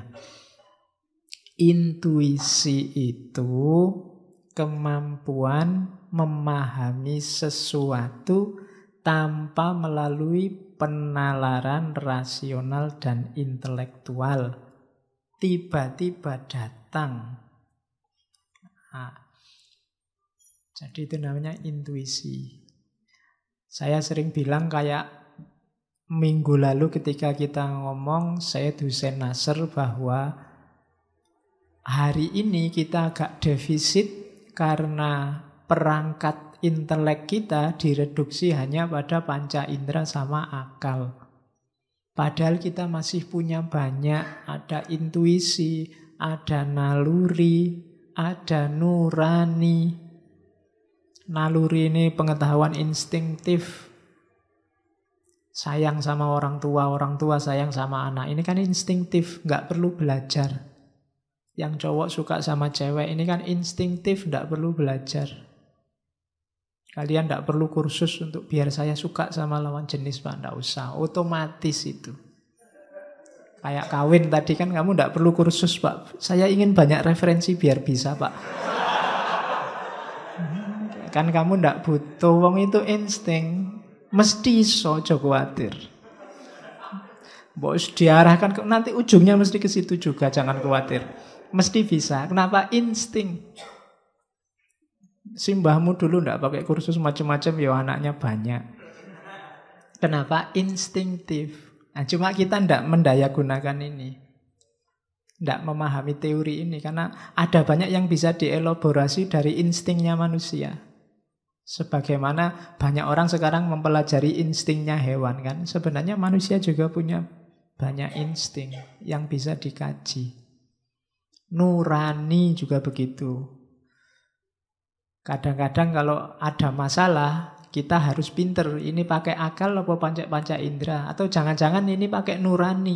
Intuisi itu kemampuan memahami sesuatu tanpa melalui penalaran rasional dan intelektual. Tiba-tiba datang. Nah, jadi itu namanya intuisi. Saya sering bilang kayak minggu lalu ketika kita ngomong, saya Husain Nasr, bahwa hari ini kita agak defisit karena perangkat intelek kita direduksi hanya pada panca indera sama akal. Padahal kita masih punya banyak, ada intuisi, ada naluri, ada nurani. Naluri ini pengetahuan instinktif. Sayang sama orang tua sayang sama anak. Ini kan instinktif, nggak perlu belajar. Yang cowok suka sama cewek ini kan instingtif, tidak perlu belajar. Kalian tidak perlu kursus untuk biar saya suka sama lawan jenis, Pak. Tidak usah, otomatis itu. Kayak kawin tadi kan kamu tidak perlu kursus, Pak. Saya ingin banyak referensi biar bisa, Pak. Kan kamu tidak butuh, wong itu insting. Mesti iso, aja khawatir. Bos diarahkan ke, nanti ujungnya mesti ke situ juga, jangan khawatir. Mesti bisa. Kenapa? Insting. Simbahmu dulu tidak pakai kursus macam-macam, ya anaknya banyak. Kenapa? Instingtif. Nah, cuma kita tidak mendayagunakan ini. Tidak memahami teori ini. Karena ada banyak yang bisa dielaborasi dari instingnya manusia. Sebagaimana banyak orang sekarang mempelajari instingnya hewan kan. Sebenarnya manusia juga punya banyak insting yang bisa dikaji. Nurani juga begitu. Kadang-kadang kalau ada masalah, kita harus pinter. Ini pakai akal apa panca indera? Atau jangan-jangan ini pakai nurani.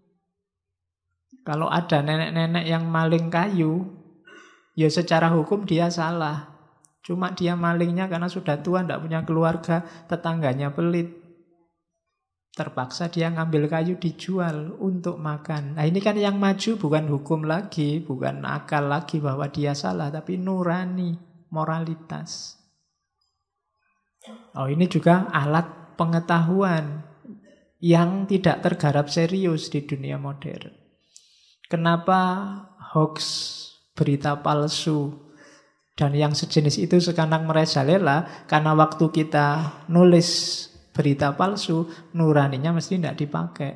Kalau ada nenek-nenek yang maling kayu, ya secara hukum dia salah. Cuma dia malingnya karena sudah tua, tidak punya keluarga, tetangganya pelit. Terpaksa dia ngambil kayu dijual untuk makan. Nah ini kan yang maju bukan hukum lagi, bukan akal lagi bahwa dia salah, tapi nurani, moralitas. Oh ini juga alat pengetahuan yang tidak tergarap serius di dunia modern. Kenapa hoax, berita palsu, dan yang sejenis itu sekarang merajalela? Karena waktu kita nulis berita palsu, nuraninya mesti tidak dipakai.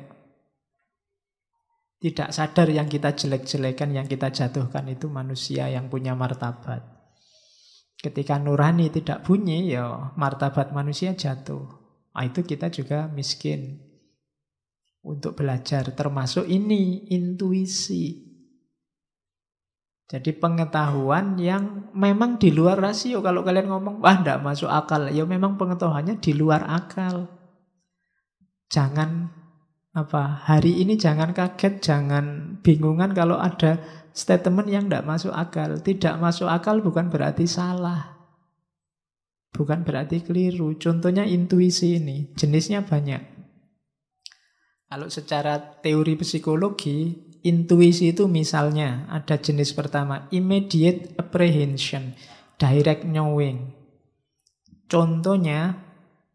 Tidak sadar yang kita jelek-jelekan, yang kita jatuhkan itu manusia yang punya martabat. Ketika nurani tidak bunyi, ya martabat manusia jatuh. Nah, itu kita juga miskin untuk belajar. Termasuk ini, intuisi. Jadi pengetahuan yang memang di luar rasio. Kalau kalian ngomong, wah tidak masuk akal. Ya memang pengetahuannya di luar akal. Jangan hari ini jangan kaget, jangan bingungan kalau ada statement yang tidak masuk akal. Tidak masuk akal bukan berarti salah. Bukan berarti keliru. Contohnya intuisi ini. Jenisnya banyak. Kalau secara teori psikologi, intuisi itu misalnya ada jenis pertama, immediate apprehension, direct knowing. Contohnya,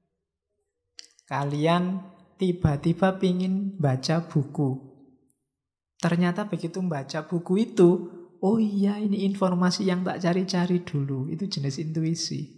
kalian tiba-tiba pingin baca buku. Ternyata begitu membaca buku itu, oh iya ini informasi yang tak cari-cari dulu. Itu jenis intuisi.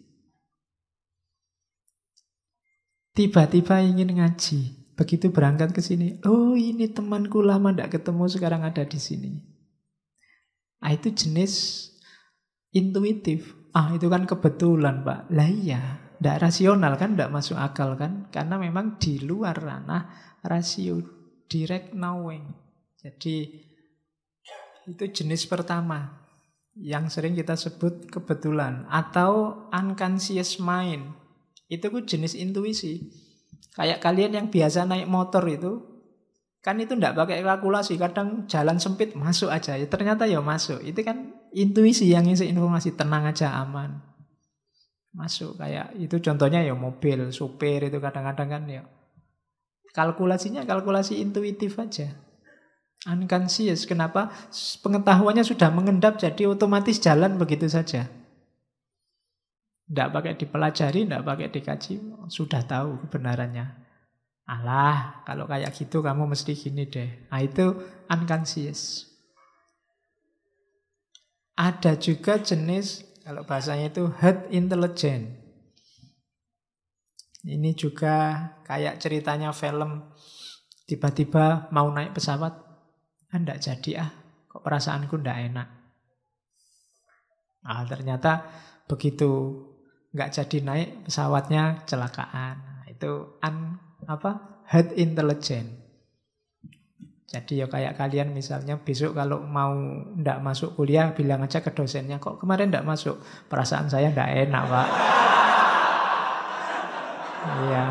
Tiba-tiba ingin ngaji. Begitu berangkat ke sini, oh ini temanku lama tidak ketemu sekarang ada di sini. Ah itu jenis intuitif. Ah itu kan kebetulan Pak. Lah iya, tidak rasional kan, tidak masuk akal kan? Karena memang di luar ranah rasio, direct knowing. Jadi itu jenis pertama yang sering kita sebut kebetulan atau unconscious mind. Itu jenis intuisi. Kayak kalian yang biasa naik motor itu, kan itu tidak pakai kalkulasi. Kadang jalan sempit, masuk aja. Ya, ternyata ya masuk. Itu kan intuisi yang ngisi informasi. Tenang aja, aman. Masuk. Kayak itu contohnya ya mobil, supir itu kadang-kadang kan ya. Kalkulasinya kalkulasi intuitif aja. Unconscious. Kenapa? Pengetahuannya sudah mengendap, jadi otomatis jalan begitu saja. Tidak pakai dipelajari, tidak pakai dikaji, sudah tahu kebenarannya. Alah, kalau kayak gitu kamu mesti gini deh. Nah itu unconscious. Ada juga jenis, kalau bahasanya itu herd intelligence. Ini juga kayak ceritanya film. Tiba-tiba mau naik pesawat, tidak jadi kok perasaanku tidak enak. Nah ternyata begitu nggak jadi naik pesawatnya kecelakaan. Nah, itu herd intelligence. Jadi ya kayak kalian misalnya besok kalau mau ndak masuk kuliah bilang aja ke dosennya, kok kemarin ndak masuk, perasaan saya ndak enak Pak. Iya.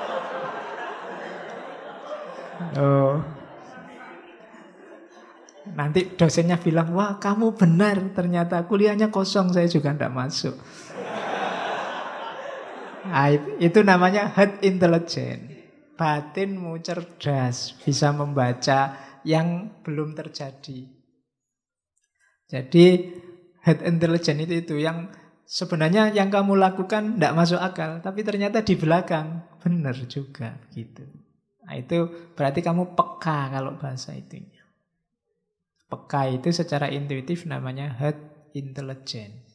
Oh. Nanti dosennya bilang, wah kamu benar, ternyata kuliahnya kosong, saya juga tidak masuk. Nah, itu namanya herd intelligence. Batinmu cerdas, bisa membaca yang belum terjadi. Jadi herd intelligence itu yang sebenarnya yang kamu lakukan tidak masuk akal, tapi ternyata di belakang benar juga gitu. Nah, itu berarti kamu peka kalau bahasa itunya. Peka itu secara intuitif namanya herd intelligence.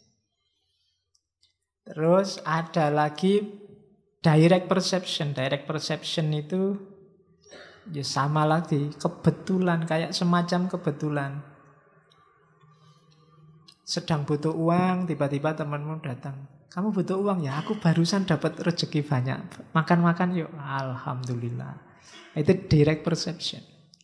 Terus ada lagi direct perception. Direct perception itu ya sama lagi, kebetulan, kayak semacam kebetulan. Sedang butuh uang, tiba-tiba temanmu datang. Kamu butuh uang ya? Aku barusan dapat rezeki banyak. Makan-makan yuk. Alhamdulillah. Itu direct perception.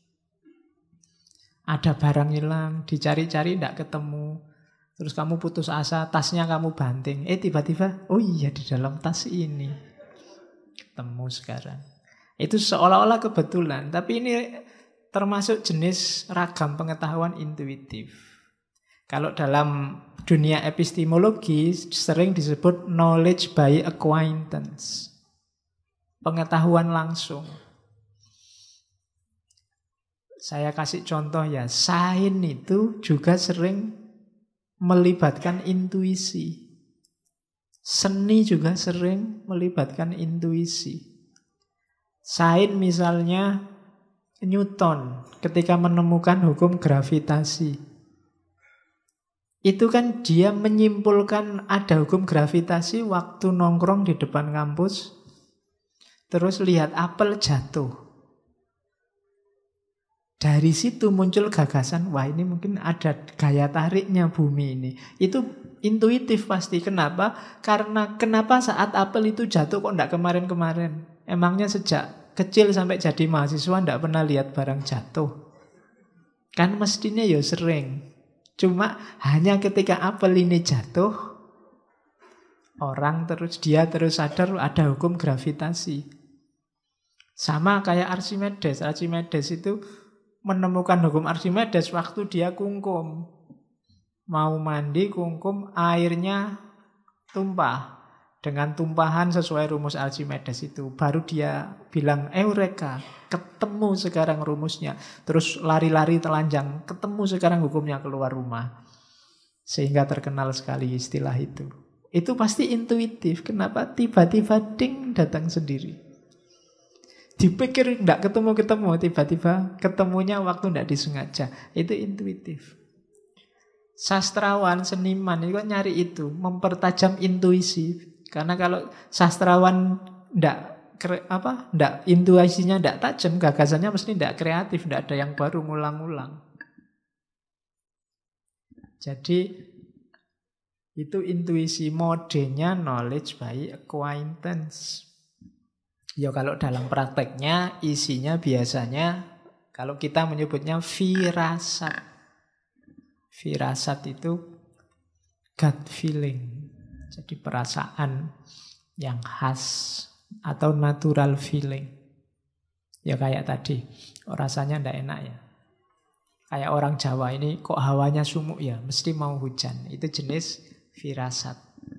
Ada barang hilang, dicari-cari tidak ketemu. Terus kamu putus asa, tasnya kamu banting. Tiba-tiba, oh iya di dalam tas ini. Ketemu sekarang. Itu seolah-olah kebetulan. Tapi ini termasuk jenis ragam pengetahuan intuitif. Kalau dalam dunia epistemologi sering disebut knowledge by acquaintance. Pengetahuan langsung. Saya kasih contoh ya, sains itu juga sering melibatkan intuisi. Seni juga sering melibatkan intuisi. Sains misalnya Newton ketika menemukan hukum gravitasi. Itu kan dia menyimpulkan ada hukum gravitasi waktu nongkrong di depan kampus. Terus lihat apel jatuh. Dari situ muncul gagasan, wah ini mungkin ada gaya tariknya bumi ini. Itu intuitif pasti. Kenapa? Karena kenapa saat apel itu jatuh kok enggak kemarin-kemarin? Emangnya sejak kecil sampai jadi mahasiswa enggak pernah lihat barang jatuh? Kan mestinya ya sering. Cuma hanya ketika apel ini jatuh, dia terus sadar ada hukum gravitasi. Sama kayak Archimedes. Archimedes itu menemukan hukum Archimedes waktu dia kungkum. Mau mandi kungkum, airnya tumpah. Dengan tumpahan sesuai rumus Archimedes itu. Baru dia bilang, eureka, ketemu sekarang rumusnya. Terus lari-lari telanjang, ketemu sekarang hukumnya, keluar rumah. Sehingga terkenal sekali istilah itu. Itu pasti intuitif. Kenapa? Tiba-tiba ding datang sendiri. Dipikir tidak ketemu-ketemu, tiba-tiba ketemunya waktu tidak disengaja. Itu intuitif. Sastrawan, seniman itu kan nyari itu, mempertajam intuisi. Karena kalau sastrawan intuisinya tidak tajam, gagasannya mesti tidak kreatif, tidak ada yang baru, ngulang-ngulang. Jadi itu intuisi, modenya knowledge by acquaintance. Ya kalau dalam prakteknya isinya biasanya kalau kita menyebutnya firasat. Firasat itu gut feeling. Jadi perasaan yang khas atau natural feeling. Ya kayak tadi, rasanya tidak enak ya. Kayak orang Jawa ini kok hawanya sumuk ya, mesti mau hujan. Itu jenis firasat.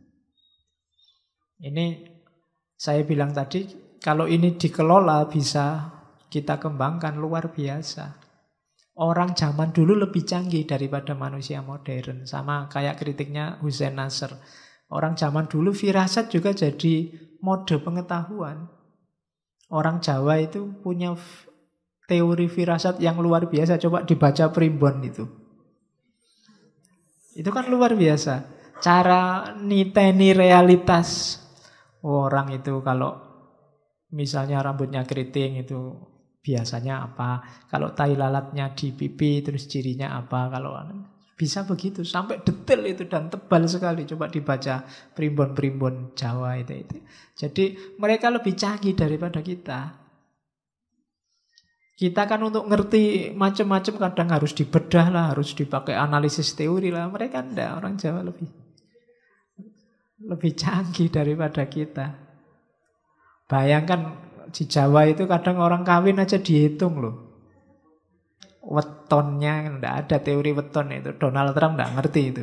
Ini saya bilang tadi, kalau ini dikelola bisa kita kembangkan luar biasa. Orang zaman dulu lebih canggih daripada manusia modern. Sama kayak kritiknya Hussein Nasr. Orang zaman dulu firasat juga jadi mode pengetahuan. Orang Jawa itu punya teori firasat yang luar biasa. Coba dibaca primbon itu. Itu kan luar biasa. Cara niteni realitas. Orang itu kalau misalnya rambutnya keriting itu biasanya apa. Kalau tai lalatnya di pipi terus cirinya apa. Kalau bisa begitu, sampai detail itu dan tebal sekali. Coba dibaca primbon-primbon Jawa itu. Jadi mereka lebih canggih daripada kita. Kita kan untuk ngerti macam-macam kadang harus dibedah lah, harus dipakai analisis teori lah. Mereka enggak, orang Jawa lebih canggih daripada kita. Bayangkan di Jawa itu kadang orang kawin aja dihitung loh. Wetonnya, enggak ada teori weton itu. Donald Trump enggak ngerti itu.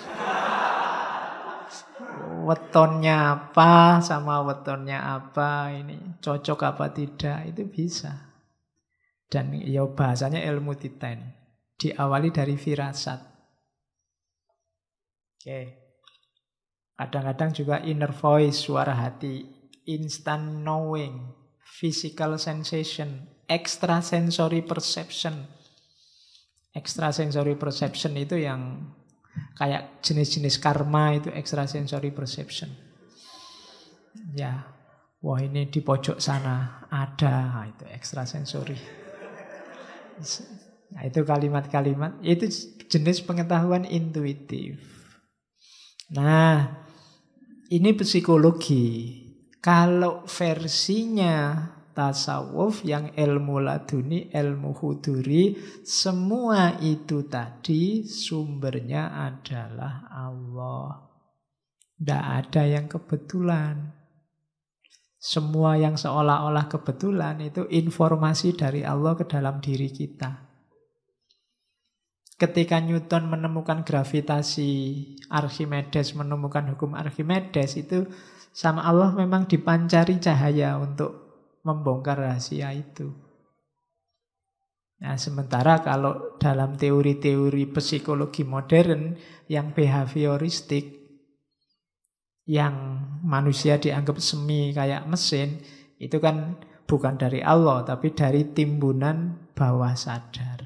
Wetonnya apa sama wetonnya apa, ini cocok apa tidak, itu bisa. Dan ya bahasanya ilmu titan. Diawali dari firasat. Oke. Kadang-kadang juga inner voice, suara hati, instant knowing, physical sensation, extrasensory perception. Extrasensory perception itu yang kayak jenis-jenis karma, itu extrasensory perception. Ya, wah ini di pojok sana ada, itu extrasensory. Nah, itu kalimat-kalimat, itu jenis pengetahuan intuitif. Nah, ini psikologi. Kalau versinya tasawuf yang ilmu laduni, ilmu huduri, semua itu tadi sumbernya adalah Allah. Tidak ada yang kebetulan. Semua yang seolah-olah kebetulan itu informasi dari Allah ke dalam diri kita. Ketika Newton menemukan gravitasi, Archimedes menemukan hukum Archimedes, itu sama Allah memang dipancari cahaya untuk membongkar rahasia itu. Nah, sementara kalau dalam teori-teori psikologi modern yang behavioristik, yang manusia dianggap semi kayak mesin, itu kan bukan dari Allah, tapi dari timbunan bawah sadar.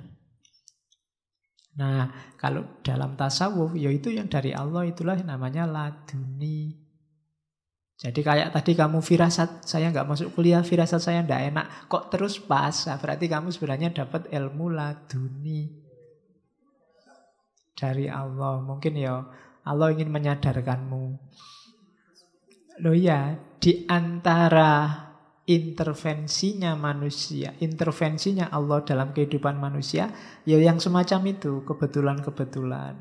Nah, kalau dalam tasawuf, ya itu yang dari Allah, itulah namanya laduni. Jadi kayak tadi kamu firasat, saya nggak masuk kuliah, firasat saya nggak enak, kok terus pas, nah, berarti kamu sebenarnya dapat ilmu laduni dari Allah. Mungkin ya Allah ingin menyadarkanmu. Loh ya, di antara intervensinya manusia, intervensinya Allah dalam kehidupan manusia, ya yang semacam itu, kebetulan-kebetulan.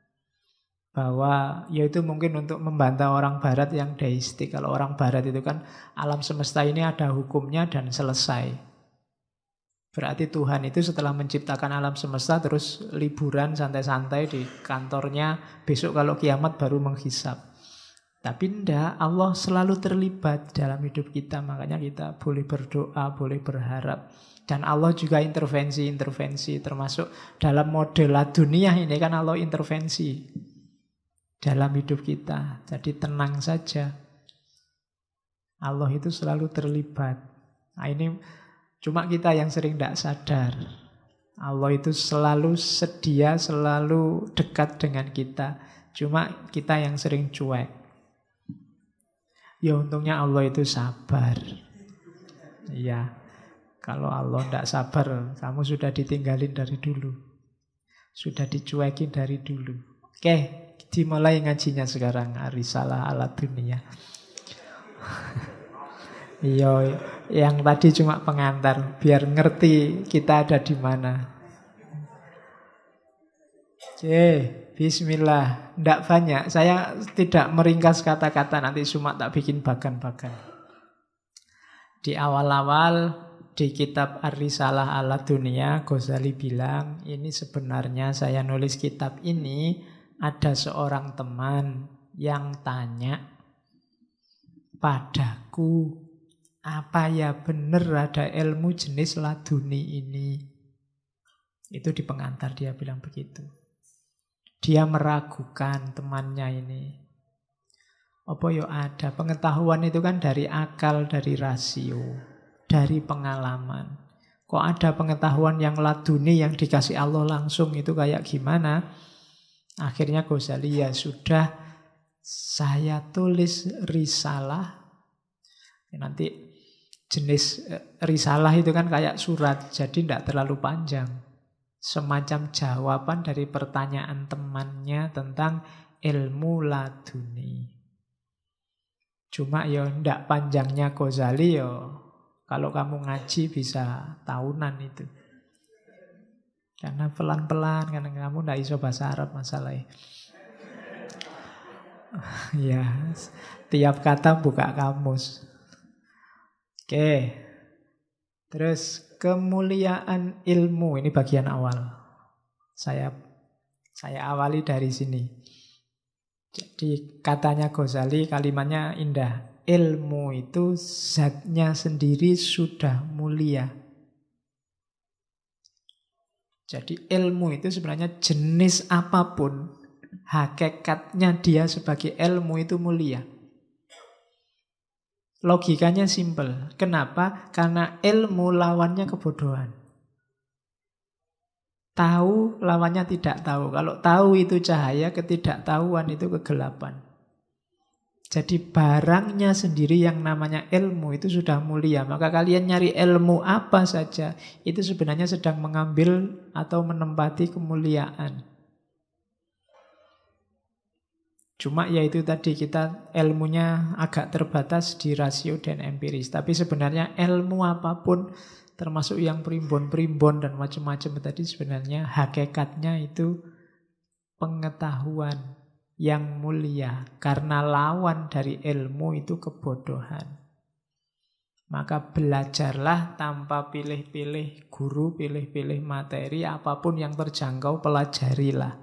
Bahwa ya itu mungkin untuk membantah orang barat yang deistik. Kalau orang barat itu kan alam semesta ini ada hukumnya dan selesai. Berarti Tuhan itu setelah menciptakan alam semesta terus liburan santai-santai di kantornya, besok kalau kiamat baru menghisap. Tapi tidak, Allah selalu terlibat dalam hidup kita. Makanya kita boleh berdoa, boleh berharap. Dan Allah juga intervensi-intervensi. Termasuk dalam model dunia ini kan Allah intervensi dalam hidup kita. Jadi tenang saja. Allah itu selalu terlibat. Nah ini cuma kita yang sering tidak sadar. Allah itu selalu sedia, selalu dekat dengan kita. Cuma kita yang sering cuek. Ya untungnya Allah itu sabar. Iya. Kalau Allah tidak sabar, kamu sudah ditinggalin dari dulu. Sudah dicuekin dari dulu. Oke, dimulai ngajinya sekarang. Arisalah ala dunia. Iya, yang tadi cuma pengantar. Biar ngerti kita ada di mana. Oke, bismillah. Tidak banyak, saya tidak meringkas kata-kata, nanti cuma tak bikin bagan-bagan. Di awal-awal di kitab Ar-Risalah ala Dunia, Ghazali bilang, ini sebenarnya saya nulis kitab ini, ada seorang teman yang tanya padaku, apa ya benar ada ilmu jenis laduni ini? Itu di pengantar dia bilang begitu. Dia meragukan temannya ini. Apa ya ada? Pengetahuan itu kan dari akal, dari rasio, dari pengalaman. Kok ada pengetahuan yang laduni, yang dikasih Allah langsung, itu kayak gimana? Akhirnya Ghazali, ya sudah, saya tulis risalah. Nanti jenis risalah itu kan kayak surat, jadi tidak terlalu panjang. Semacam jawaban dari pertanyaan temannya tentang ilmu laduni. Cuma ya ndak panjangnya Ghazali ya. Kalau kamu ngaji bisa tahunan itu. Karena pelan-pelan, karena kamu ndak iso bahasa Arab masalahnya. Ya, tiap kata buka kamus. Oke. Terus kemuliaan ilmu, ini bagian awal. Saya awali dari sini. Jadi katanya Ghazali, kalimatnya indah. Ilmu itu zatnya sendiri sudah mulia. Jadi ilmu itu sebenarnya jenis apapun, hakikatnya dia sebagai ilmu itu mulia. Logikanya simpel. Kenapa? Karena ilmu lawannya kebodohan. Tahu lawannya tidak tahu. Kalau tahu itu cahaya, ketidaktahuan itu kegelapan. Jadi barangnya sendiri yang namanya ilmu itu sudah mulia. Maka kalian nyari ilmu apa saja, itu sebenarnya sedang mengambil atau menempati kemuliaan. Cuma ya itu tadi, kita ilmunya agak terbatas di rasio dan empiris. Tapi sebenarnya ilmu apapun, termasuk yang primbon-primbon dan macam-macam tadi, sebenarnya hakikatnya itu pengetahuan yang mulia. Karena lawan dari ilmu itu kebodohan. Maka belajarlah tanpa pilih-pilih guru, pilih-pilih materi, apapun yang terjangkau pelajarilah.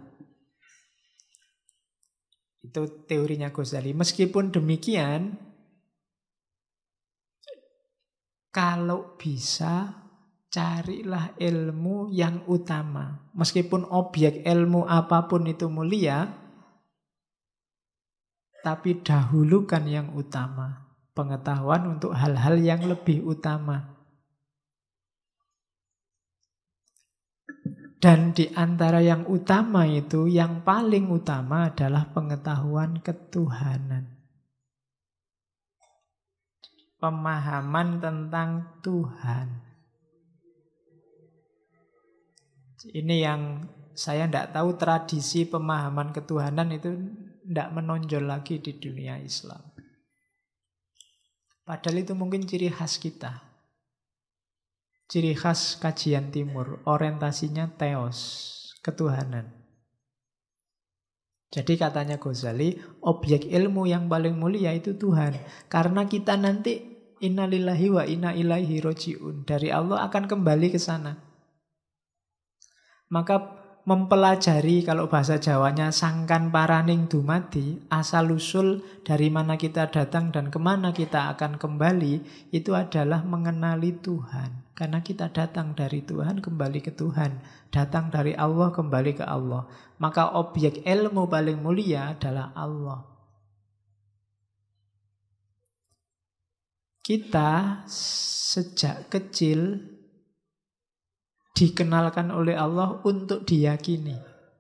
Itu teorinya Ghazali. Meskipun demikian, kalau bisa carilah ilmu yang utama. Meskipun objek ilmu apapun itu mulia, tapi dahulukan yang utama. Pengetahuan untuk hal-hal yang lebih utama. Dan di antara yang utama itu, yang paling utama adalah pengetahuan ketuhanan. Pemahaman tentang Tuhan. Ini yang saya tidak tahu, tradisi pemahaman ketuhanan itu tidak menonjol lagi di dunia Islam. Padahal itu mungkin ciri khas kita. Ciri khas kajian timur, orientasinya teos, ketuhanan. Jadi katanya Ghazali, objek ilmu yang paling mulia itu Tuhan. Karena kita nanti innalillahi wa inna ilaihi roji'un. Dari Allah akan kembali ke sana. Maka mempelajari, kalau bahasa Jawanya sangkan paraning dumadi, asal-usul dari mana kita datang dan kemana kita akan kembali, itu adalah mengenali Tuhan. Karena kita datang dari Tuhan, kembali ke Tuhan. Datang dari Allah, kembali ke Allah. Maka objek ilmu paling mulia adalah Allah. Kita sejak kecil dikenalkan oleh Allah untuk diyakini.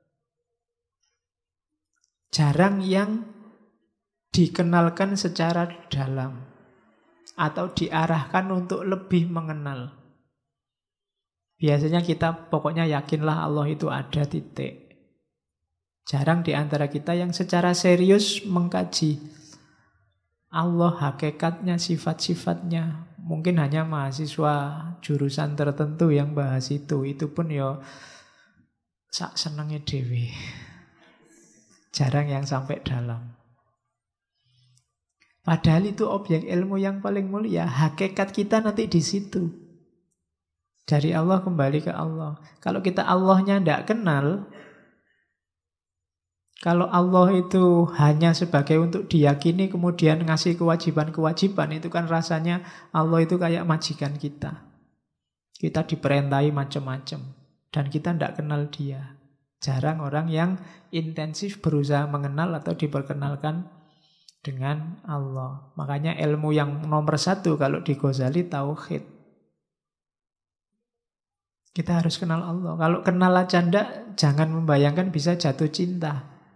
Jarang yang dikenalkan secara dalam atau diarahkan untuk lebih mengenal. Biasanya kita pokoknya yakinlah Allah itu ada, titik. Jarang di antara kita yang secara serius mengkaji Allah, hakikatnya, sifat-sifatnya. Mungkin hanya mahasiswa jurusan tertentu yang bahas itu. Itu pun ya sak senengnya dewe. Jarang yang sampai dalam. Padahal itu objek ilmu yang paling mulia. Hakikat kita nanti di situ. Dari Allah kembali ke Allah. Kalau kita Allahnya tidak kenal, kalau Allah itu hanya sebagai untuk diyakini kemudian ngasih kewajiban-kewajiban, itu kan rasanya Allah itu kayak majikan kita. Kita diperintahi macam-macam dan kita tidak kenal dia. Jarang orang yang intensif berusaha mengenal atau diperkenalkan dengan Allah. Makanya ilmu yang nomor satu kalau di Ghazali tauhid. Kita harus kenal Allah. Kalau kenal aja ndak, jangan membayangkan bisa jatuh cinta.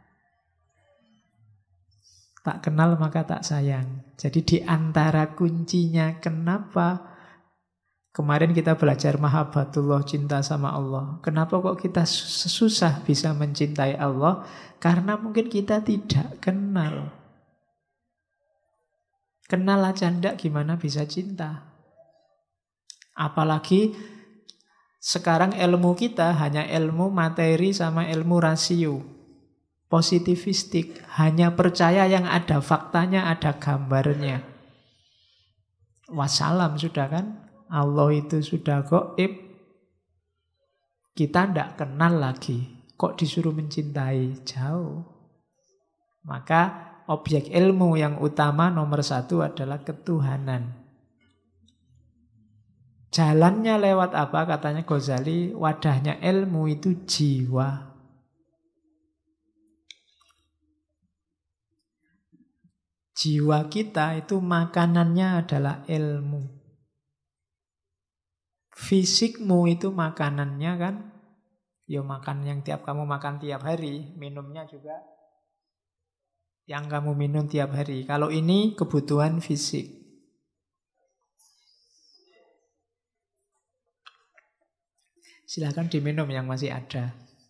Tak kenal maka tak sayang. Jadi di antara kuncinya kenapa kemarin kita belajar mahabbatullah, cinta sama Allah. Kenapa kok kita susah bisa mencintai Allah? Karena mungkin kita tidak kenal. Kenal aja ndak gimana bisa cinta? Apalagi sekarang ilmu kita hanya ilmu materi sama ilmu rasio. Positivistik, hanya percaya yang ada faktanya, ada gambarnya. Wassalam sudah kan? Allah itu sudah gaib, kita tidak kenal lagi. Kok disuruh mencintai? Jauh. Maka objek ilmu yang utama nomor satu adalah ketuhanan. Jalannya lewat apa? Katanya Ghazali, wadahnya ilmu itu jiwa. Jiwa kita itu makanannya adalah ilmu. Fisikmu itu makanannya kan, ya makan yang kamu makan tiap hari, minumnya juga yang kamu minum tiap hari. Kalau ini kebutuhan fisik. Silakan diminum yang masih ada.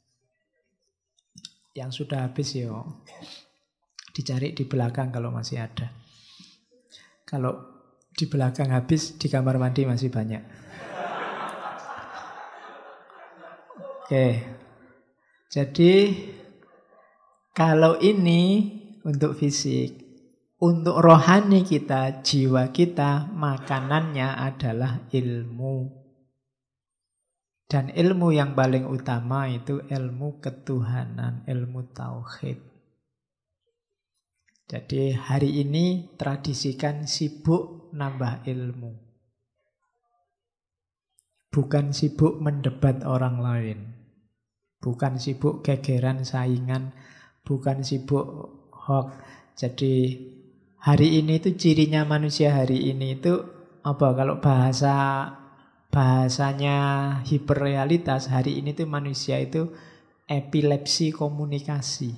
Yang sudah habis ya dicari di belakang kalau masih ada. Kalau di belakang habis, di kamar mandi masih banyak. Oke. Jadi kalau ini untuk fisik, untuk rohani kita, jiwa kita, makanannya adalah ilmu. Dan ilmu yang paling utama itu ilmu ketuhanan, ilmu tauhid. Jadi hari ini tradisikan sibuk nambah ilmu. Bukan sibuk mendebat orang lain. Bukan sibuk gegeran saingan. Bukan sibuk hoax. Jadi hari ini itu cirinya manusia hari ini itu apa? Kalau bahasanya hiperrealitas, hari ini tuh manusia itu epilepsi komunikasi.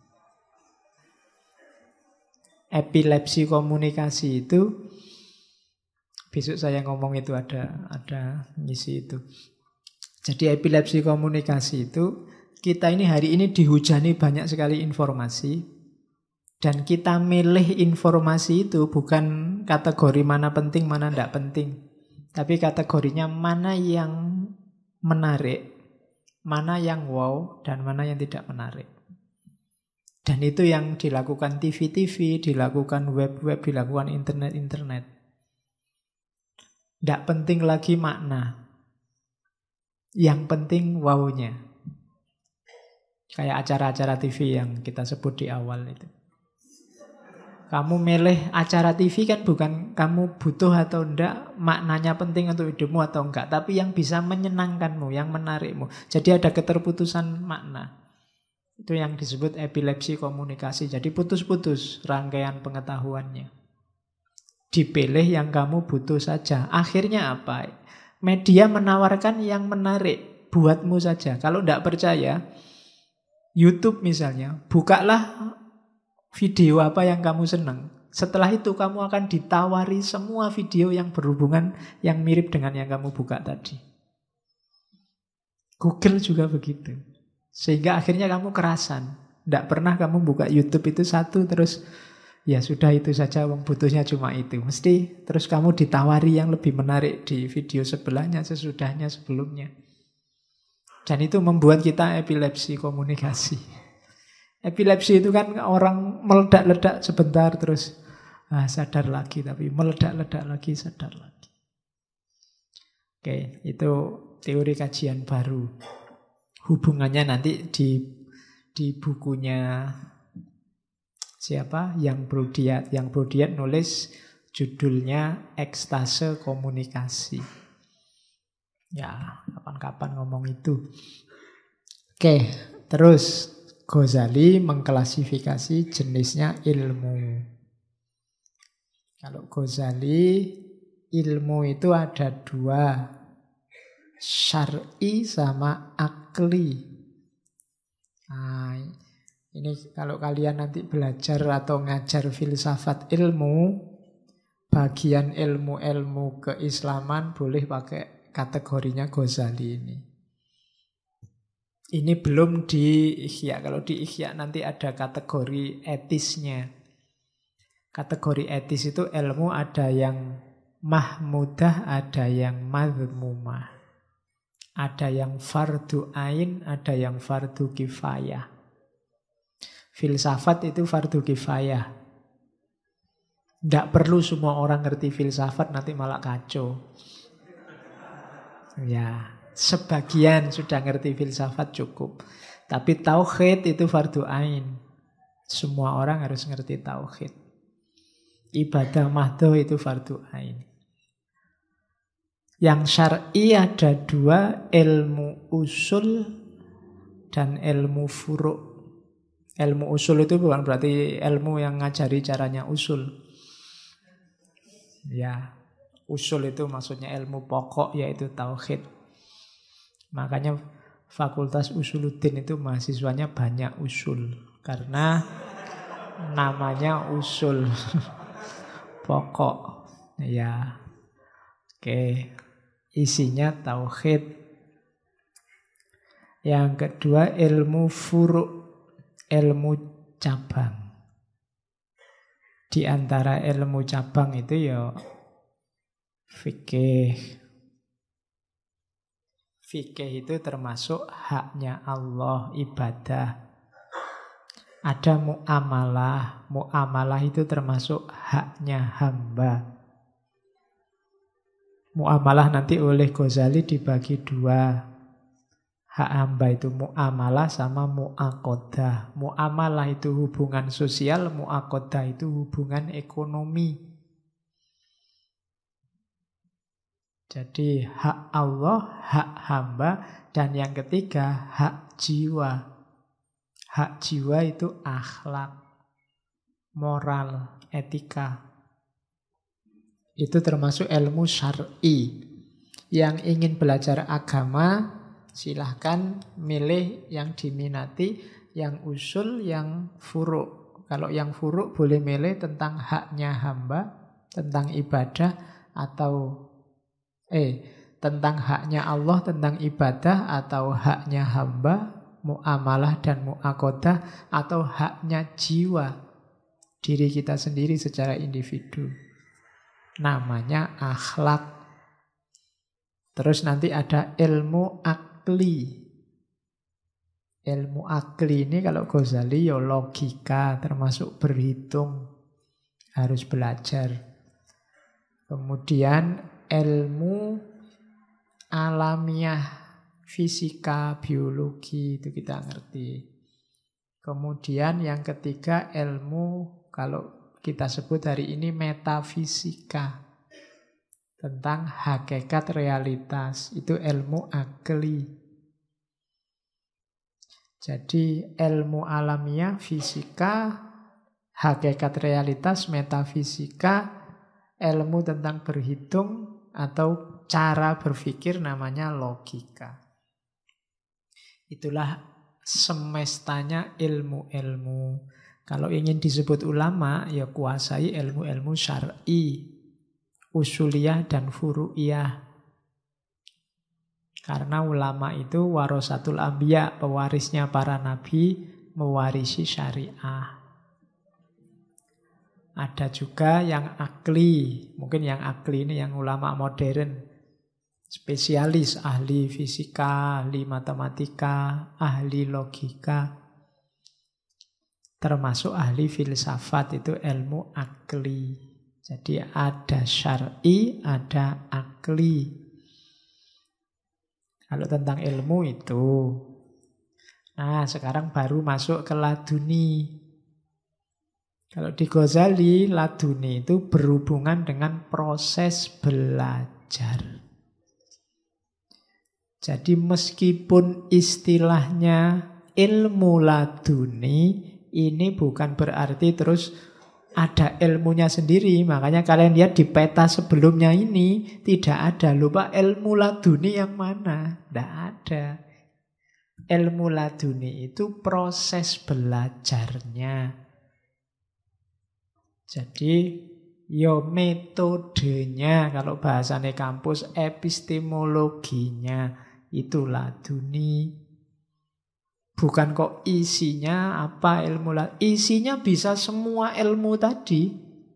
Epilepsi komunikasi itu, besok saya ngomong itu ada ngisi itu. Jadi epilepsi komunikasi itu, kita ini hari ini dihujani banyak sekali informasi, dan kita milih informasi itu bukan kategori mana penting, mana tidak penting. Tapi kategorinya mana yang menarik, mana yang wow, dan mana yang tidak menarik. Dan itu yang dilakukan TV-TV, dilakukan web-web, dilakukan internet-internet. Tidak penting lagi makna. Yang penting wow-nya. Kayak acara-acara TV yang kita sebut di awal itu. Kamu milih acara TV kan bukan kamu butuh atau enggak, maknanya penting untuk hidupmu atau enggak, tapi yang bisa menyenangkanmu, yang menarikmu. Jadi ada keterputusan makna. Itu yang disebut epilepsi komunikasi. Jadi putus-putus rangkaian pengetahuannya. Dipilih yang kamu butuh saja. Akhirnya apa? Media menawarkan yang menarik buatmu saja. Kalau enggak percaya, YouTube misalnya, bukalah video apa yang kamu senang. Setelah itu kamu akan ditawari semua video yang berhubungan, yang mirip dengan yang kamu buka tadi. Google juga begitu. Sehingga akhirnya kamu kerasan. Tidak pernah kamu buka YouTube itu satu terus, ya sudah itu saja, wong butuhnya cuma itu. Mesti terus kamu ditawari yang lebih menarik di video sebelahnya, sesudahnya, sebelumnya. Dan itu membuat kita epilepsi komunikasi. Epilepsi itu kan orang meledak-ledak sebentar terus sadar lagi, tapi meledak-ledak lagi, sadar lagi. Oke, itu teori kajian baru. Hubungannya nanti di bukunya siapa? Yang Brodiat. Yang Brodiat nulis judulnya Ekstase Komunikasi. Ya, kapan-kapan ngomong itu. Oke, terus Ghazali mengklasifikasi jenisnya ilmu. Kalau Ghazali, ilmu itu ada dua, syar'i sama akli. Nah, ini kalau kalian nanti belajar atau ngajar filsafat ilmu, bagian ilmu-ilmu keislaman boleh pakai kategorinya Ghazali ini. Ini belum di Ihya. Kalau di Ihya nanti ada kategori etisnya. Kategori etis itu ilmu ada yang mahmudah, ada yang madhmumah. Ada yang fardu ain, ada yang fardu kifayah. Filsafat itu fardu kifayah. Tidak perlu semua orang ngerti filsafat, nanti malah kacau. Ya, sebagian sudah ngerti filsafat cukup. Tapi tauhid itu fardu ain. Semua orang harus ngerti tauhid. Ibadah mahdoh itu fardu ain. Yang syar'i ada dua, ilmu usul dan ilmu furu'. Ilmu usul itu bukan berarti ilmu yang ngajari caranya usul. Ya, usul itu maksudnya ilmu pokok yaitu tauhid. Makanya Fakultas Usuluddin itu mahasiswanya banyak usul. Karena namanya usul pokok. Ya, oke. Isinya tauhid. Yang kedua ilmu furu', ilmu cabang. Di antara ilmu cabang itu ya fikih. Fikih itu termasuk haknya Allah, ibadah. Ada muamalah. Muamalah itu termasuk haknya hamba. Muamalah nanti oleh Ghazali dibagi dua. Hak hamba itu muamalah sama mu'aqodah. Muamalah itu hubungan sosial, mu'aqodah itu hubungan ekonomi. Jadi hak Allah, hak hamba, dan yang ketiga hak jiwa. Hak jiwa itu akhlak, moral, etika. Itu termasuk ilmu syar'i. Yang ingin belajar agama, silahkan milih yang diminati, yang usul, yang furu'. Kalau yang furu' boleh milih tentang haknya hamba, tentang ibadah, atau tentang haknya Allah, tentang ibadah, atau haknya hamba, muamalah dan mu'aqodah, atau haknya jiwa, diri kita sendiri secara individu. Namanya akhlak. Terus nanti ada ilmu akli. Ilmu akli ini kalau Ghazali ya logika, termasuk berhitung. Harus belajar. Kemudian ilmu alamiah, fisika, biologi, itu kita ngerti. Kemudian yang ketiga ilmu, kalau kita sebut hari ini metafisika. Tentang hakikat realitas. Itu ilmu akli. Jadi ilmu alamiah, fisika, hakikat realitas, metafisika, ilmu tentang berhitung atau cara berpikir namanya logika. Itulah semestanya ilmu-ilmu. Kalau ingin disebut ulama, ya kuasai ilmu-ilmu syar'i, usuliyah dan furu'iyah. Karena ulama itu warasatul anbiya, pewarisnya para nabi, mewarisi syariah. Ada juga yang akli, mungkin yang akli ini yang ulama modern, spesialis, ahli fisika, ahli matematika, ahli logika, termasuk ahli filsafat, itu ilmu akli. Jadi ada syar'i, ada akli. Kalau tentang ilmu itu. Nah, sekarang baru masuk ke laduni. Kalau di Ghazali, laduni itu berhubungan dengan proses belajar. Jadi meskipun istilahnya ilmu laduni, ini bukan berarti terus ada ilmunya sendiri. Makanya kalian lihat di peta sebelumnya ini tidak ada. Lupa ilmu laduni yang mana? Tidak ada. Ilmu laduni itu proses belajarnya. Jadi yo metodenya, kalau bahasanya kampus, epistemologinya itu laduni. Bukan kok isinya apa ilmu laduni. Isinya bisa semua ilmu tadi.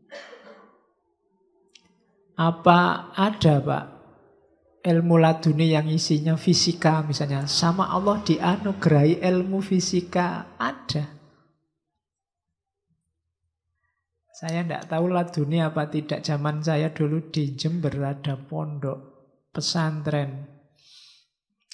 Apa ada Pak ilmu laduni yang isinya fisika misalnya? Sama Allah dianugerahi ilmu fisika. Ada. Saya tidak tahu laduni apa tidak. Zaman saya dulu di Jember ada pondok pesantren.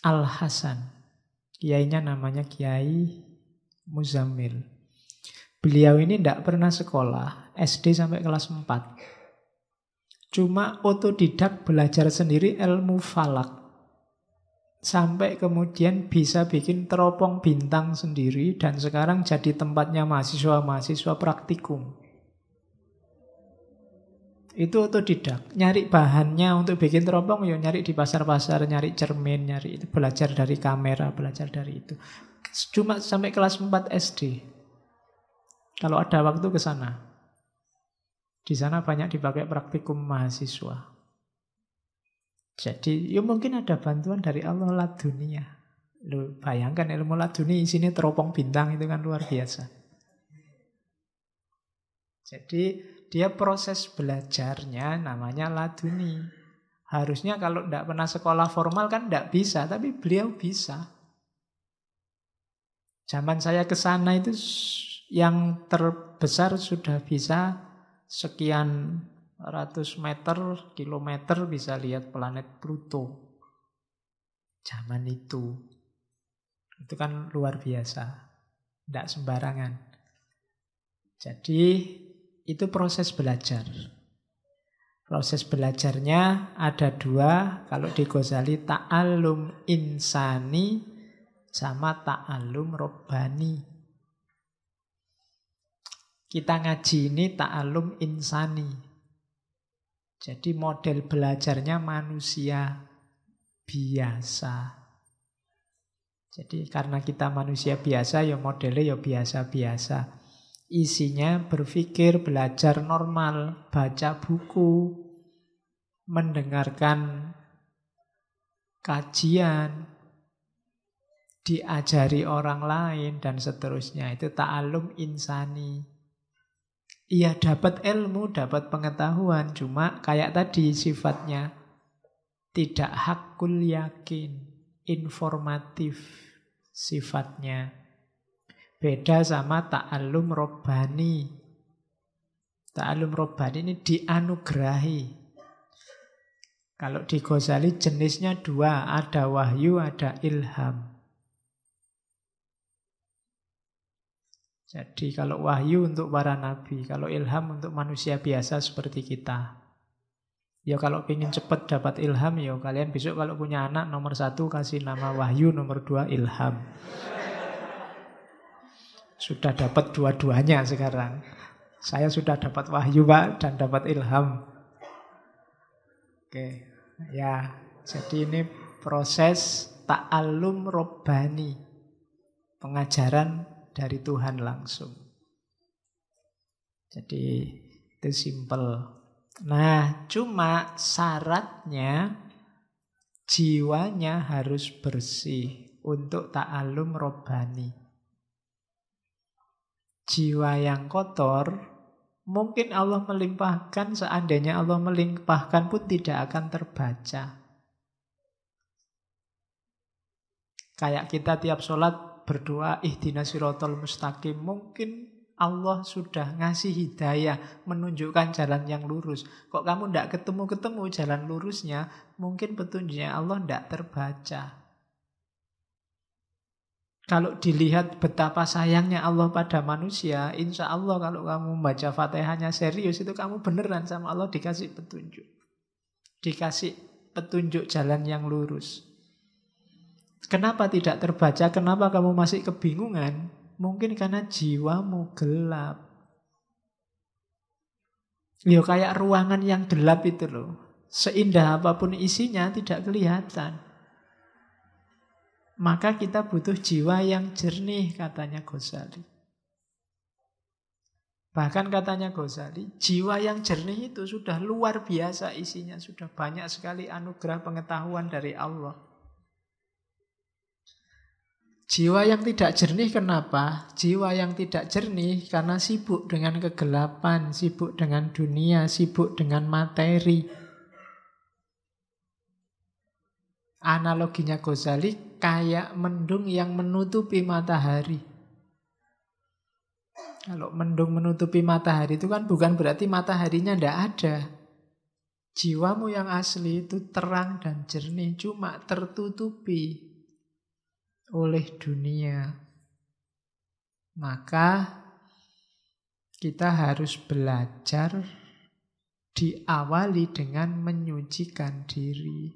Al-Hasan. Kiainya namanya Kiai Muzammil. Beliau ini tidak pernah sekolah, SD sampai kelas 4. Cuma otodidak belajar sendiri ilmu falak. Sampai kemudian bisa bikin teropong bintang sendiri dan sekarang jadi tempatnya mahasiswa-mahasiswa praktikum. Itu otodidak. Nyari bahannya untuk bikin teropong, ya nyari di pasar-pasar, nyari cermin, nyari itu, belajar dari kamera, belajar dari itu. Cuma sampai kelas 4 SD. Kalau ada waktu ke sana. Di sana banyak dipakai praktikum mahasiswa. Jadi, ya mungkin ada bantuan dari Allah ladunia. Lu bayangkan ilmu laduni isinya teropong bintang, itu kan luar biasa. Jadi dia proses belajarnya namanya laduni. Harusnya kalau tidak pernah sekolah formal kan tidak bisa, tapi beliau bisa. Zaman saya ke sana itu yang terbesar sudah bisa sekian ratus meter, kilometer bisa lihat planet Pluto. Zaman itu kan luar biasa, tidak sembarangan. Jadi itu proses belajar. Proses belajarnya ada 2. Kalau di Ghazali ta'allum insani sama ta'allum robbani. Kita ngaji ini ta'allum insani. Jadi model belajarnya manusia biasa. Jadi karena kita manusia biasa, ya modelnya ya biasa-biasa. Isinya berpikir, belajar normal, baca buku, mendengarkan kajian, diajari orang lain, dan seterusnya. Itu ta'allum insani. Ia dapat ilmu, dapat pengetahuan, cuma kayak tadi sifatnya tidak hakul yakin, informatif sifatnya. Beda sama ta'allum robbani. Ta'allum robbani ini dianugerahi. Kalau di Ghazali jenisnya 2, ada wahyu, ada ilham. Jadi kalau wahyu untuk para nabi, kalau ilham untuk manusia biasa seperti kita. Ya kalau ingin cepat dapat ilham, ya kalian besok kalau punya anak nomor 1 kasih nama wahyu, nomor 2 ilham. Sudah dapat dua-duanya sekarang. Saya sudah dapat wahyu, Pak, dan dapat ilham. Oke, ya. Jadi ini proses ta'allum robbani. Pengajaran dari Tuhan langsung. Jadi itu simple. Nah, cuma syaratnya jiwanya harus bersih untuk ta'allum robbani. Jiwa yang kotor, mungkin Allah melimpahkan, seandainya Allah melimpahkan pun tidak akan terbaca. Kayak kita tiap sholat berdoa ihdinas siratal mustaqim, mungkin Allah sudah ngasih hidayah, menunjukkan jalan yang lurus. Kok kamu tidak ketemu-ketemu jalan lurusnya, mungkin petunjuknya Allah tidak terbaca. Kalau dilihat betapa sayangnya Allah pada manusia, insya Allah kalau kamu membaca Fatihahnya serius, itu kamu beneran sama Allah dikasih petunjuk. Dikasih petunjuk jalan yang lurus. Kenapa tidak terbaca? Kenapa kamu masih kebingungan? Mungkin karena jiwamu gelap. Ya kayak ruangan yang gelap itu loh. Seindah apapun isinya tidak kelihatan. Maka kita butuh jiwa yang jernih, katanya Ghazali. Bahkan katanya Ghazali, jiwa yang jernih itu sudah luar biasa isinya. Sudah banyak sekali anugerah pengetahuan dari Allah. Jiwa yang tidak jernih kenapa? Jiwa yang tidak jernih karena sibuk dengan kegelapan, sibuk dengan dunia, sibuk dengan materi. Analoginya Ghazali kayak mendung yang menutupi matahari. Kalau mendung menutupi matahari itu kan bukan berarti mataharinya tidak ada. Jiwamu yang asli itu terang dan jernih, cuma tertutupi oleh dunia. Maka kita harus belajar diawali dengan menyucikan diri.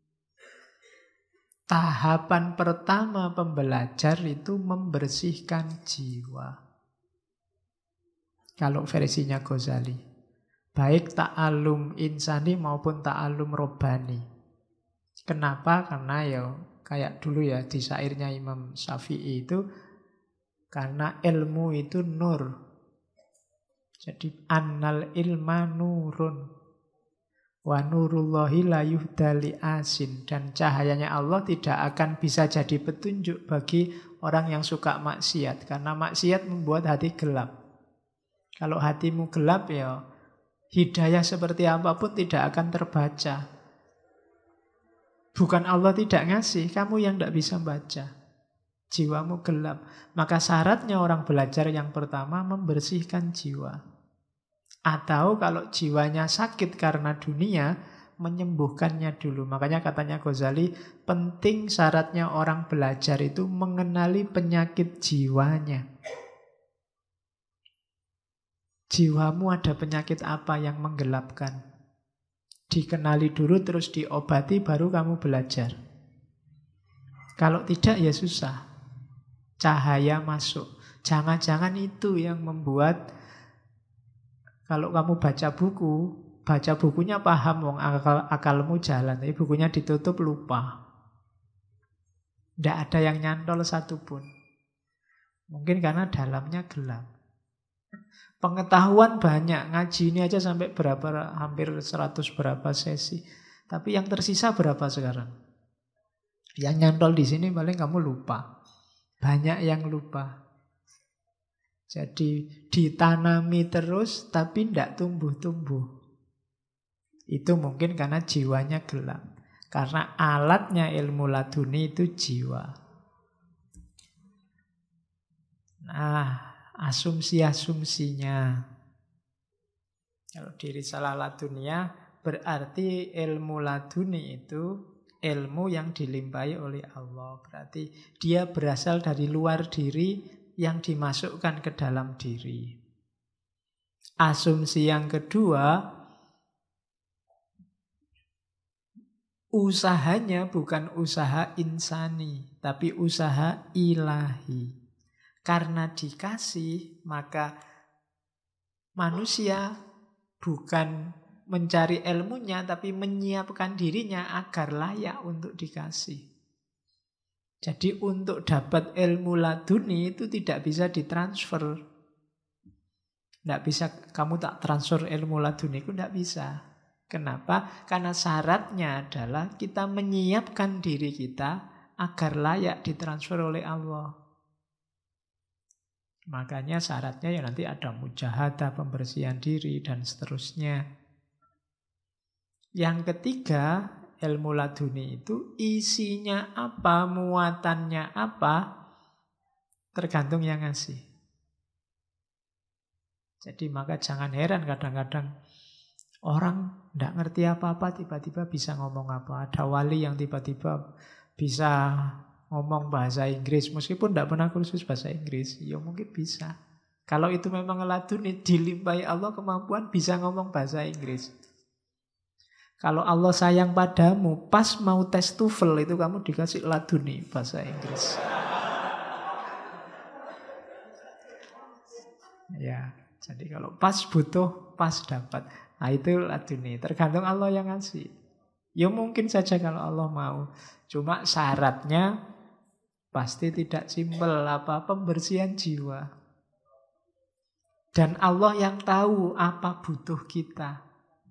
Tahapan pertama pembelajar itu membersihkan jiwa. Kalau versinya Ghazali. Baik ta'alum insani maupun ta'alum robbani. Kenapa? Karena ya kayak dulu ya di syairnya Imam Syafi'i itu, karena ilmu itu nur. Jadi annal ilma nurun. Wa nurullahi la yuhdali asin. Dan cahayanya Allah tidak akan bisa jadi petunjuk bagi orang yang suka maksiat. Karena maksiat membuat hati gelap. Kalau hatimu gelap ya hidayah seperti apapun tidak akan terbaca. Bukan Allah tidak ngasih, kamu yang tidak bisa baca. Jiwamu gelap. Maka syaratnya orang belajar yang pertama membersihkan jiwa. Atau kalau jiwanya sakit karena dunia, menyembuhkannya dulu. Makanya katanya Ghazali, penting syaratnya orang belajar itu mengenali penyakit jiwanya. Jiwamu ada penyakit apa yang menggelapkan? Dikenali dulu terus diobati baru kamu belajar. Kalau tidak ya susah. Cahaya masuk. Jangan-jangan itu yang membuat kalau kamu baca bukunya paham, wong akalmu jalan, tapi bukunya ditutup lupa. Tidak ada yang nyantol satupun. Mungkin karena dalamnya gelap. Pengetahuan banyak, ngaji ini aja sampai berapa, hampir 100 berapa sesi. Tapi yang tersisa berapa sekarang? Yang nyantol di sini paling kamu lupa. Banyak yang lupa. Jadi ditanami terus tapi tidak tumbuh-tumbuh. Itu mungkin karena jiwanya gelap. Karena alatnya ilmu laduni itu jiwa. Nah, asumsi-asumsinya. Kalau di Risalah Ladunia berarti ilmu laduni itu ilmu yang dilimpahi oleh Allah. Berarti dia berasal dari luar diri yang dimasukkan ke dalam diri. Asumsi yang kedua, usahanya bukan usaha insani, tapi usaha ilahi. Karena dikasih, maka manusia bukan mencari ilmunya, tapi menyiapkan dirinya agar layak untuk dikasih. Jadi untuk dapat ilmu laduni itu tidak bisa ditransfer. Tidak bisa, kamu tak transfer ilmu laduni itu tidak bisa. Kenapa? Karena syaratnya adalah kita menyiapkan diri kita agar layak ditransfer oleh Allah. Makanya syaratnya ya nanti ada mujahadah, pembersihan diri, dan seterusnya. Yang ketiga, ilmu laduni itu isinya apa, muatannya apa, tergantung yang ngasih. Jadi maka jangan heran kadang-kadang orang tidak ngerti apa-apa tiba-tiba bisa ngomong apa. Ada wali yang tiba-tiba bisa ngomong bahasa Inggris meskipun tidak pernah kursus bahasa Inggris. Ya mungkin bisa. Kalau itu memang laduni, dilimpahi Allah kemampuan bisa ngomong bahasa Inggris. Kalau Allah sayang padamu, pas mau tes TOEFL itu kamu dikasih laduni bahasa Inggris. Ya, jadi kalau pas butuh, pas dapat. Nah itu laduni, tergantung Allah yang ngasih. Ya mungkin saja kalau Allah mau. Cuma syaratnya pasti tidak simpel, apa pembersihan jiwa. Dan Allah yang tahu apa butuh kita.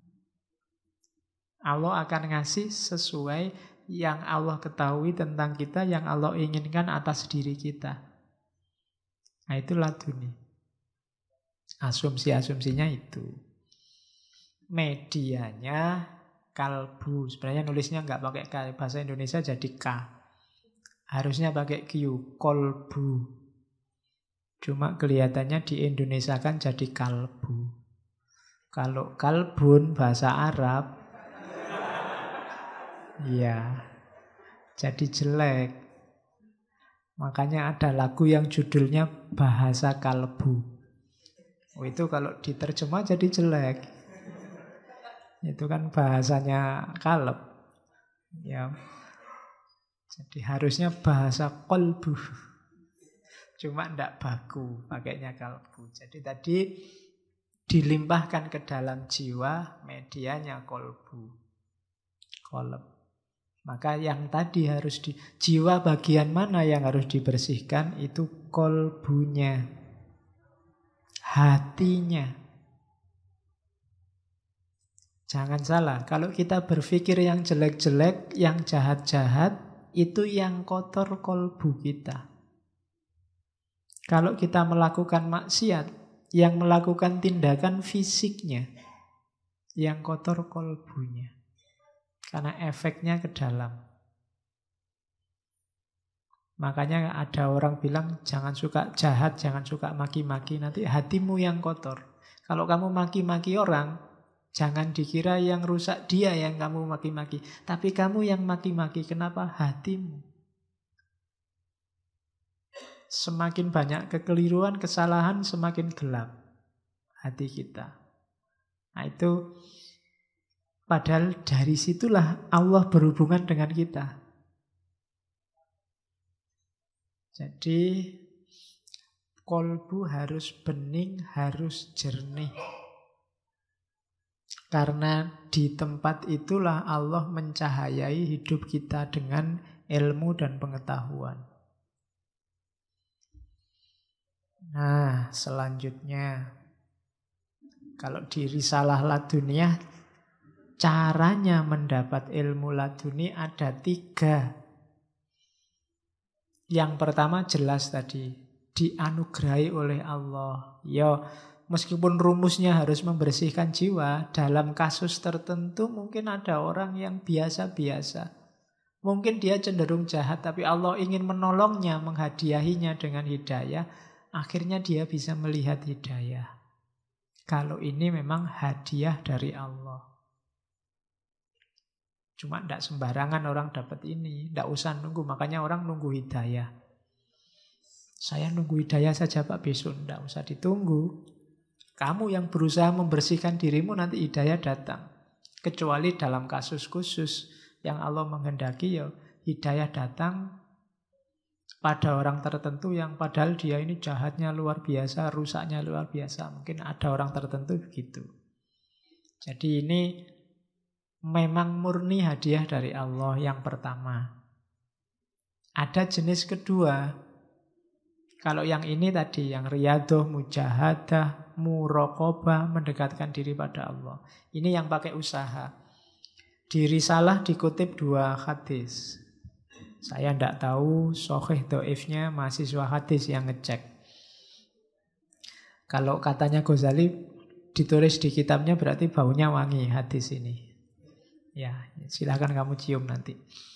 Allah akan ngasih sesuai yang Allah ketahui tentang kita, yang Allah inginkan atas diri kita. Nah itu laduni. Asumsi-asumsinya itu. Medianya kalbu. Sebenarnya nulisnya nggak pakai K, bahasa Indonesia jadi K. Harusnya pakai Q, kolbu. Cuma kelihatannya di Indonesia kan jadi kalbu. Kalau kalbun bahasa Arab, ya, jadi jelek. Makanya ada lagu yang judulnya Bahasa Kalbu. Oh, itu kalau diterjemah jadi jelek. Itu kan bahasanya kalb. Ya. Jadi harusnya bahasa kolbu. Cuma ndak baku pakainya kalbu. Jadi tadi dilimpahkan ke dalam jiwa, medianya kolbu. Kolb. Maka yang tadi harus jiwa bagian mana yang harus dibersihkan? Itu kolbunya. Hatinya. Jangan salah, kalau kita berpikir yang jelek-jelek, yang jahat-jahat, itu yang kotor kolbu kita. Kalau kita melakukan maksiat, yang melakukan tindakan fisiknya, yang kotor kolbunya. Karena efeknya ke dalam. Makanya ada orang bilang, jangan suka jahat, jangan suka maki-maki, nanti hatimu yang kotor. Kalau kamu maki-maki orang, jangan dikira yang rusak dia yang kamu maki-maki. Tapi kamu yang maki-maki, kenapa? Hatimu. Semakin banyak kekeliruan, kesalahan, semakin gelap hati kita. Nah itu, padahal dari situlah Allah berhubungan dengan kita. Jadi, kolbu harus bening, harus jernih. Karena di tempat itulah Allah mencahayai hidup kita dengan ilmu dan pengetahuan. Nah, selanjutnya, kalau di Risalah Laduniyah, caranya mendapat ilmu laduni ada 3. Yang pertama jelas tadi, dianugerahi oleh Allah. Ya, meskipun rumusnya harus membersihkan jiwa, dalam kasus tertentu mungkin ada orang yang biasa-biasa. Mungkin dia cenderung jahat, tapi Allah ingin menolongnya, menghadiahinya dengan hidayah. Akhirnya dia bisa melihat hidayah. Kalau ini memang hadiah dari Allah. Cuma tidak sembarangan orang dapat ini. Tidak usah nunggu, makanya orang nunggu hidayah. Saya nunggu hidayah saja Pak besok. Tidak usah ditunggu. Kamu yang berusaha membersihkan dirimu, nanti hidayah datang. Kecuali dalam kasus khusus yang Allah menghendaki, ya hidayah datang pada orang tertentu yang padahal dia ini jahatnya luar biasa, rusaknya luar biasa. Mungkin ada orang tertentu begitu. Jadi ini memang murni hadiah dari Allah yang pertama. Ada jenis kedua. Kalau yang ini tadi, yang riyadoh, mujahadah, muraqabah, mendekatkan diri pada Allah. Ini yang pakai usaha. Di Risalah dikutip 2 hadis. Saya tidak tahu sahih dhaifnya mahasiswa hadis yang ngecek. Kalau katanya Ghazali ditulis di kitabnya berarti baunya wangi hadis ini. Ya, silakan kamu cium nanti.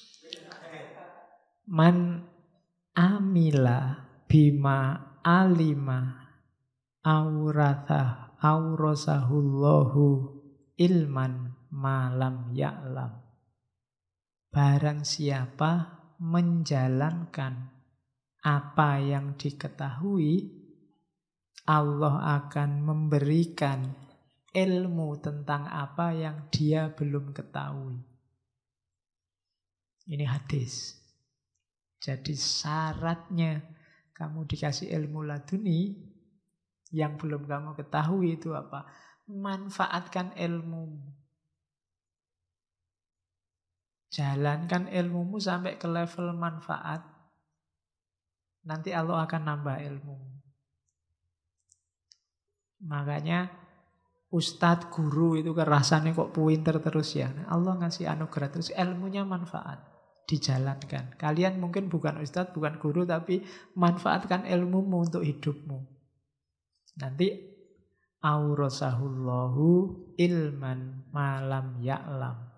Man amila bima alima aurasahullahu ilman malam ya'lam. Barang siapa menjalankan apa yang diketahui, Allah akan memberikan ilmu tentang apa yang dia belum ketahui. Ini hadis. Jadi syaratnya kamu dikasih ilmu laduni yang belum kamu ketahui itu apa? Manfaatkan ilmumu. Jalankan ilmumu sampai ke level manfaat. Nanti Allah akan nambah ilmumu. Makanya ustadz, guru itu rasanya kok pinter terus ya. Allah ngasih anugerah terus, ilmunya manfaat. Dijalankan. Kalian mungkin bukan ustadz, bukan guru, tapi manfaatkan ilmumu untuk hidupmu. Nanti aurasahullahu ilman malam ya'lam.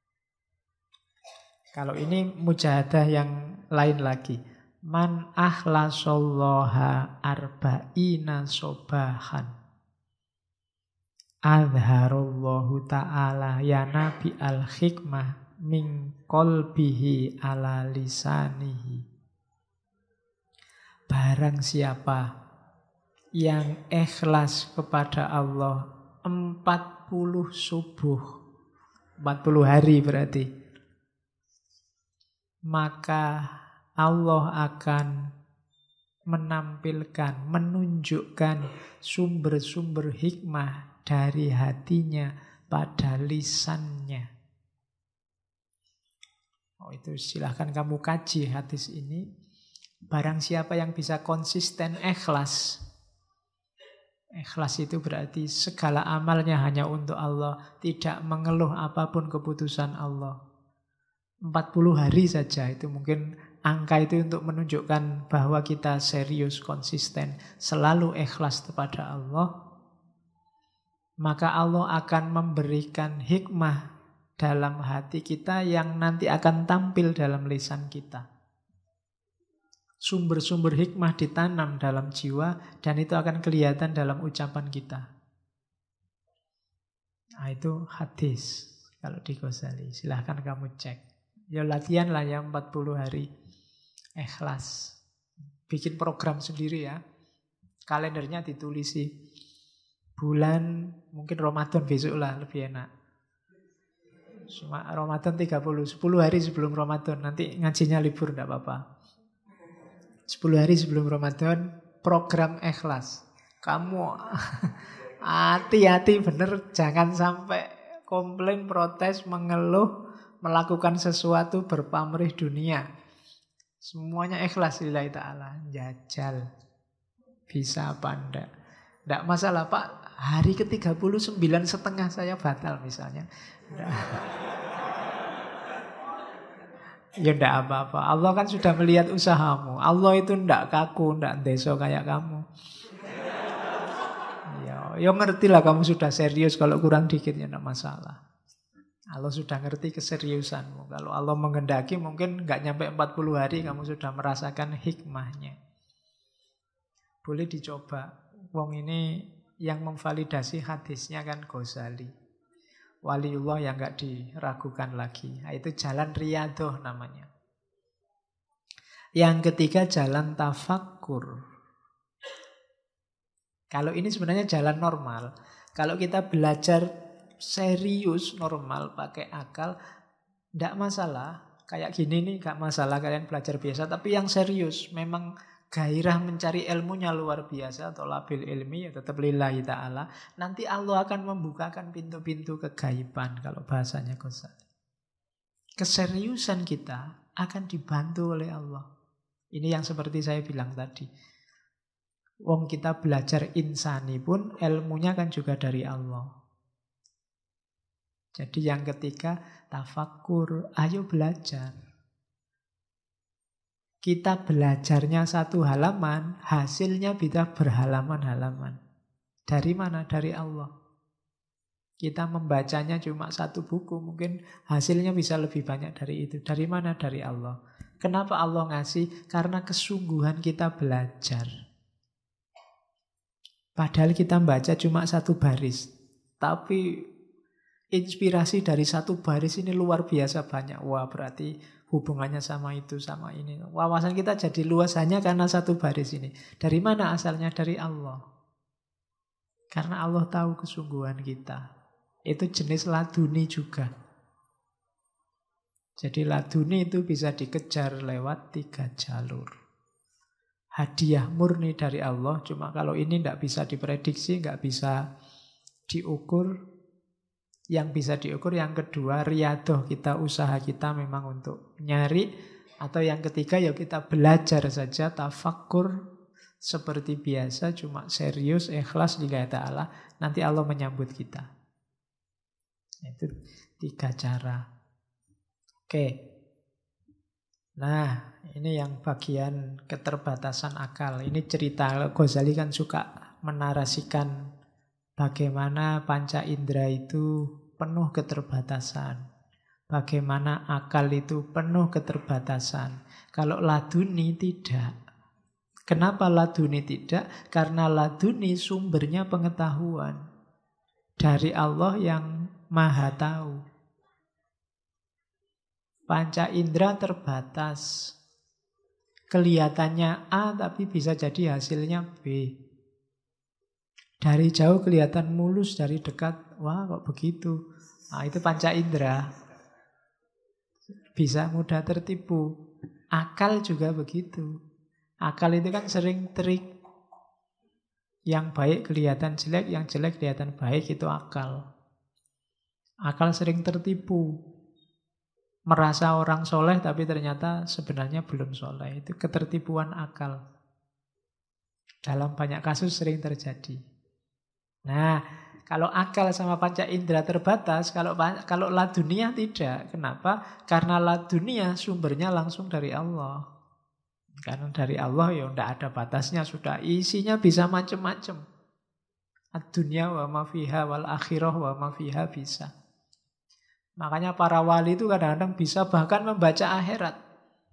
Kalau ini mujahadah yang lain lagi. Man akhlasallaha arba'ina sobahan. Adharallahu ta'ala ya nabi al-hikmah min qalbihi ala lisanihi. Barang siapa yang ikhlas kepada Allah 40 subuh, 40 hari berarti, maka Allah akan menampilkan, menunjukkan sumber-sumber hikmah dari hatinya pada lisannya. Oh, itu silahkan kamu kaji hadis ini. Barang siapa yang bisa konsisten ikhlas. Ikhlas itu berarti segala amalnya hanya untuk Allah, tidak mengeluh apapun keputusan Allah. 40 hari saja itu mungkin angka itu untuk menunjukkan bahwa kita serius, konsisten, selalu ikhlas kepada Allah. Maka Allah akan memberikan hikmah dalam hati kita yang nanti akan tampil dalam lisan kita. Sumber-sumber hikmah ditanam dalam jiwa dan itu akan kelihatan dalam ucapan kita. Nah, itu hadis kalau di Ghazali. Silahkan kamu cek. Ya latihan lah ya 40 hari. Ikhlas. Bikin program sendiri ya. Kalendernya ditulisi. Bulan mungkin Ramadan besok lah lebih enak. Cuma Ramadan 30. 10 hari sebelum Ramadan. Nanti ngajinya libur enggak apa-apa. 10 hari sebelum Ramadan, program ikhlas. Kamu hati-hati bener, jangan sampai komplain, protes, mengeluh, melakukan sesuatu berpamrih dunia. Semuanya ikhlas lillahi ta'ala. Jajal. Bisa apa enggak? Enggak masalah Pak, hari ke-39 setengah saya batal misalnya. Enggak. Ya enggak apa-apa. Allah kan sudah melihat usahamu. Allah itu enggak kaku, enggak deso kayak kamu. Ya ngertilah kamu sudah serius. Kalau kurang dikit ya enggak masalah. Allah sudah ngerti keseriusanmu. Kalau Allah menghendaki mungkin enggak nyampe 40 hari kamu sudah merasakan hikmahnya. Boleh dicoba. Wong ini yang memvalidasi hadisnya kan Ghazali. Waliullah yang enggak diragukan lagi. Nah, itu jalan riyadhah namanya. Yang ketiga jalan tafakkur. Kalau ini sebenarnya jalan normal. Kalau kita belajar serius normal pakai akal, enggak masalah. Kayak gini nih enggak masalah kalian belajar biasa. Tapi yang serius memang gairah mencari ilmunya luar biasa atau labil ilmi ya tetap lillahi ta'ala. Nanti Allah akan membukakan pintu-pintu kegaiban kalau bahasanya Ghazali. Keseriusan kita akan dibantu oleh Allah. Ini yang seperti saya bilang tadi. Wong kita belajar insani pun ilmunya kan juga dari Allah. Jadi yang ketiga tafakkur, ayo belajar. Kita belajarnya satu halaman, hasilnya bisa berhalaman-halaman. Dari mana? Dari Allah. Kita membacanya cuma satu buku, mungkin hasilnya bisa lebih banyak dari itu. Dari mana? Dari Allah. Kenapa Allah ngasih? Karena kesungguhan kita belajar. Padahal kita baca cuma satu baris. Tapi inspirasi dari satu baris ini luar biasa banyak. Wah, berarti hubungannya sama itu, sama ini. Wawasan kita jadi luas hanya karena satu baris ini. Dari mana asalnya? Dari Allah. Karena Allah tahu kesungguhan kita. Itu jenis laduni juga. Jadi laduni itu bisa dikejar lewat 3 jalur. Hadiah murni dari Allah. Cuma kalau ini tidak bisa diprediksi, tidak bisa diukur. Yang bisa diukur yang kedua, riyadhah kita, usaha kita memang untuk nyari. Atau yang ketiga ya kita belajar saja, tafakkur seperti biasa, cuma serius, ikhlas lillahi ta'ala. Nanti Allah menyambut kita. Itu 3 cara. Oke. Nah, ini yang bagian keterbatasan akal. Ini cerita, Ghazali kan suka menarasikan bagaimana panca indera itu penuh keterbatasan. Bagaimana akal itu penuh keterbatasan. Kalau laduni tidak. Kenapa laduni tidak? Karena laduni sumbernya pengetahuan. Dari Allah yang Maha Tahu. Panca indera terbatas. Kelihatannya A tapi bisa jadi hasilnya B. Dari jauh kelihatan mulus, dari dekat, wah kok begitu. Nah, itu panca indera. Bisa mudah tertipu. Akal juga begitu. Akal itu kan sering trik. Yang baik kelihatan jelek, yang jelek kelihatan baik, itu akal. Akal sering tertipu. Merasa orang soleh tapi ternyata sebenarnya belum soleh. Itu ketertipuan akal. Dalam banyak kasus sering terjadi. Nah, kalau akal sama panca indera terbatas, kalau ladunia tidak. Kenapa? Karena ladunia sumbernya langsung dari Allah. Karena dari Allah ya tidak ada batasnya, sudah isinya bisa macam-macam. Ad-dunya wa ma fiha wal akhirah wa ma fiha bisa. Makanya para wali itu kadang-kadang bisa bahkan membaca akhirat.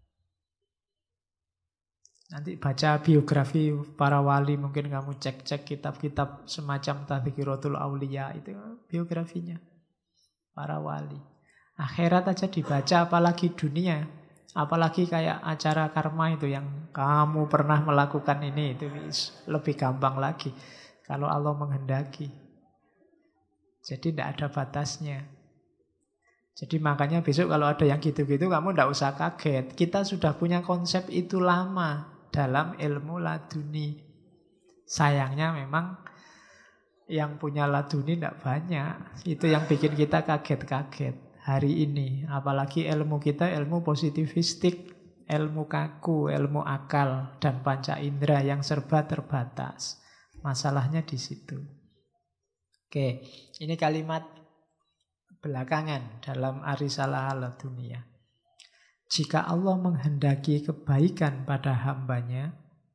Nanti baca biografi para wali, mungkin kamu cek-cek kitab-kitab semacam Tadhkiratul Auliya, itu biografinya para wali. Akhirat aja dibaca, apalagi dunia. Apalagi kayak acara karma itu yang kamu pernah melakukan ini, itu lebih gampang lagi kalau Allah menghendaki. Jadi tidak ada batasnya. Jadi makanya besok kalau ada yang gitu-gitu kamu tidak usah kaget. Kita sudah punya konsep itu lama dalam ilmu laduni. Sayangnya memang yang punya laduni tidak banyak. Itu yang bikin kita kaget-kaget hari ini. Apalagi ilmu kita ilmu positivistik, ilmu kaku, ilmu akal, dan panca indera yang serba terbatas. Masalahnya di situ. Oke, ini kalimat belakangan dalam Arisalah Laduniyah. Jika Allah menghendaki kebaikan pada hambanya,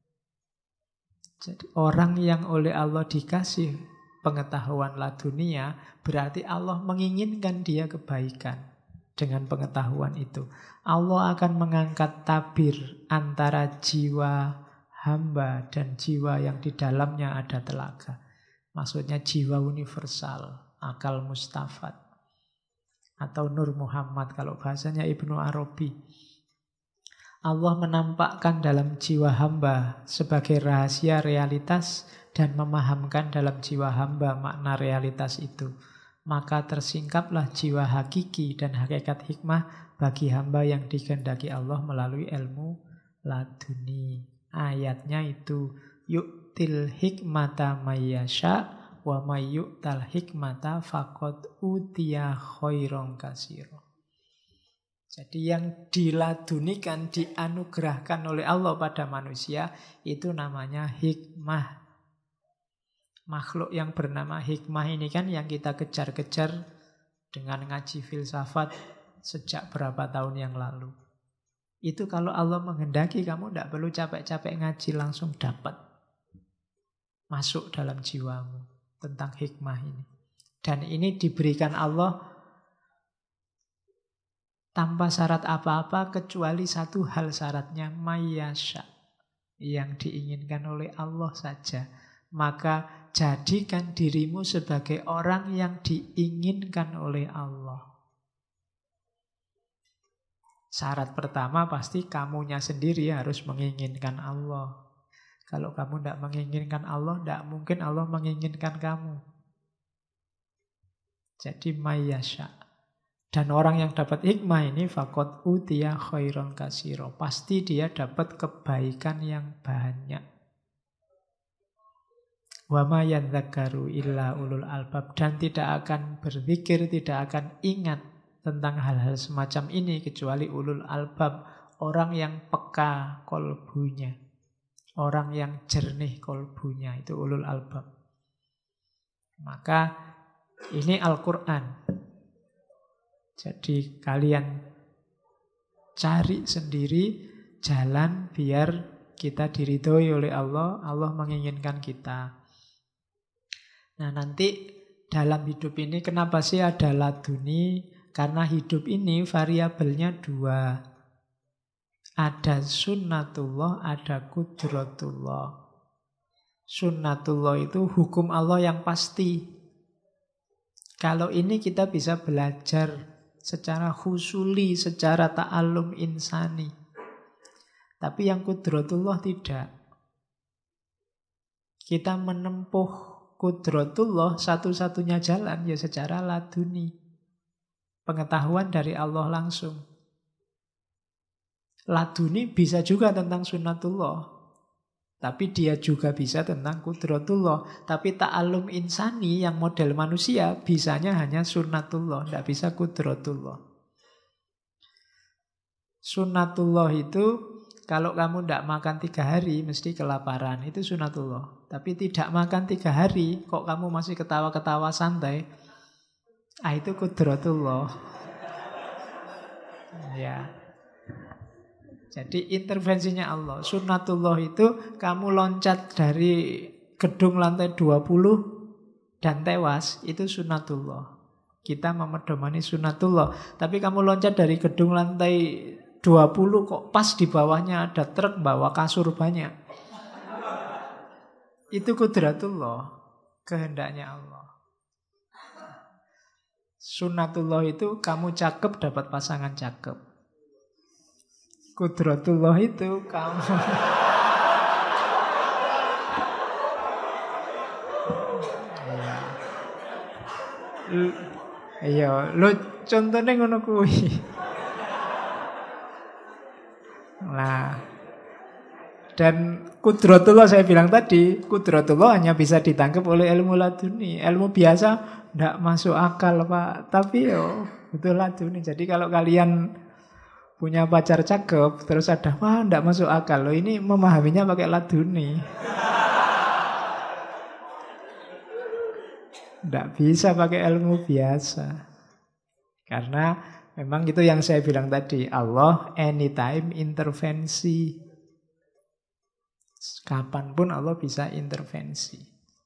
jadi orang yang oleh Allah dikasih pengetahuan ladunia, berarti Allah menginginkan dia kebaikan dengan pengetahuan itu. Allah akan mengangkat tabir antara jiwa hamba dan jiwa yang di dalamnya ada telaga. Maksudnya jiwa universal, akal mustafad. Atau Nur Muhammad kalau bahasanya Ibnu Arabi. Allah menampakkan dalam jiwa hamba sebagai rahasia realitas dan memahamkan dalam jiwa hamba makna realitas itu. Maka tersingkaplah jiwa hakiki dan hakikat hikmah bagi hamba yang dikehendaki Allah melalui ilmu laduni. Ayatnya itu yu'til hikmata mayyasha wa mayyu'tal hikmata faqad utiya khairon katsira. Jadi yang diladunikan, dianugerahkan oleh Allah pada manusia itu namanya hikmah. Makhluk yang bernama hikmah ini kan yang kita kejar-kejar dengan ngaji filsafat sejak berapa tahun yang lalu. Itu kalau Allah menghendaki kamu tidak perlu capek-capek ngaji, langsung dapat. Masuk dalam jiwamu tentang hikmah ini. Dan ini diberikan Allah tanpa syarat apa-apa kecuali satu hal syaratnya, mayyasha, yang diinginkan oleh Allah saja. Maka jadikan dirimu sebagai orang yang diinginkan oleh Allah. Syarat pertama pasti kamunya sendiri harus menginginkan Allah. Kalau kamu tidak menginginkan Allah, tidak mungkin Allah menginginkan kamu. Jadi mayyasha. Dan orang yang dapat hikmah ini faqad utiya khairon katsira. Pasti dia dapat kebaikan yang banyak. Wa ma yadzakaru illa ulul albab. Dan tidak akan berpikir, tidak akan ingat tentang hal-hal semacam ini kecuali ulul albab, orang yang peka kolbunya, orang yang jernih kolbunya, itu ulul albab. Maka ini Al-Quran. Jadi kalian cari sendiri jalan biar kita diridhoi oleh Allah, Allah menginginkan kita. Nah nanti dalam hidup ini kenapa sih ada laduni? Karena hidup ini variabelnya dua. Ada sunnatullah, ada kudratullah. Sunnatullah itu hukum Allah yang pasti. Kalau ini kita bisa belajar secara khusuli, secara ta'allum insani. Tapi yang kudratullah tidak. Kita menempuh kudratullah satu-satunya jalan ya secara laduni. Pengetahuan dari Allah langsung. Laduni bisa juga tentang sunnatullah. Tapi dia juga bisa tentang kudratullah. Tapi ta'alum insani yang model manusia bisanya hanya sunnatullah. Tidak bisa kudratullah. Sunnatullah itu kalau kamu tidak makan 3 hari mesti kelaparan. Itu sunnatullah. Tapi tidak makan 3 hari kok kamu masih ketawa-ketawa santai. Itu kudratullah. Ya. Jadi intervensinya Allah. Sunnatullah itu kamu loncat dari gedung lantai 20 dan tewas. Itu sunnatullah. Kita memedomani sunnatullah. Tapi kamu loncat dari gedung lantai 20 kok pas di bawahnya ada truk bawa kasur banyak. Itu kudratullah. Kehendaknya Allah. Sunnatullah itu kamu cakep dapat pasangan cakep. Kudratullah itu kamu iya, lo contohnya ngono kuwi. Nah, dan kudratullah saya bilang tadi, kudratullah hanya bisa ditangkap oleh ilmu laduni. Ilmu biasa ndak masuk akal, Pak. Tapi betul laduni. Jadi kalau kalian punya pacar cakep, terus ada, wah ndak masuk akal loh, ini memahaminya pakai laduni. Ndak bisa pakai ilmu biasa. Karena memang itu yang saya bilang tadi, Allah anytime intervensi. Kapanpun Allah bisa intervensi.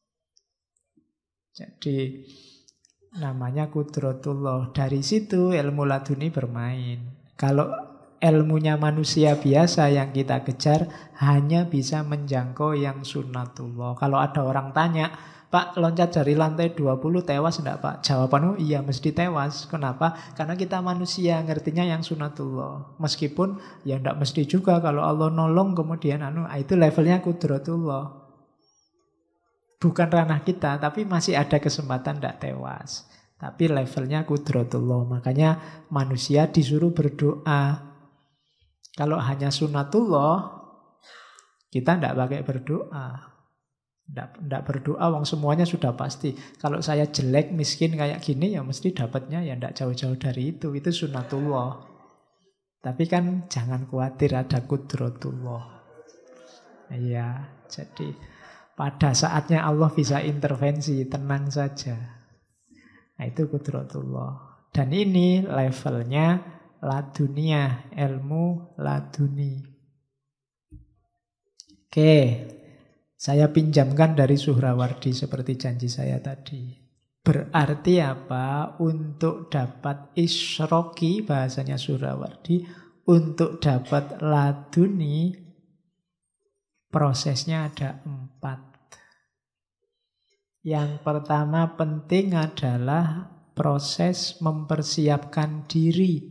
Jadi namanya kudratullah. Dari situ ilmu laduni bermain. Kalau ilmunya manusia biasa yang kita kejar hanya bisa menjangkau yang sunnatullah. Kalau ada orang tanya, Pak loncat dari lantai 20 tewas enggak Pak? Jawabannya iya mesti tewas. Kenapa? Karena kita manusia ngertinya yang sunnatullah. Meskipun ya enggak mesti juga kalau Allah nolong kemudian itu levelnya kudratullah. Bukan ranah kita, tapi masih ada kesempatan enggak tewas. Tapi levelnya kudratullah. Makanya manusia disuruh berdoa. Kalau hanya sunnatullah, kita tidak pakai berdoa. Tidak berdoa, wong semuanya sudah pasti. Kalau saya jelek, miskin kayak gini, ya mesti dapatnya ya tidak jauh-jauh dari itu. Itu sunnatullah. Tapi kan jangan khawatir, ada kudratullah. Iya, jadi pada saatnya Allah bisa intervensi, tenang saja. Nah itu kudratullah. Dan ini levelnya laduniah, ilmu laduni. Oke, saya pinjamkan dari Suhrawardi seperti janji saya tadi. Berarti apa? Untuk dapat isroki, bahasanya Suhrawardi, untuk dapat laduni, prosesnya ada 4. Yang pertama penting adalah proses mempersiapkan diri.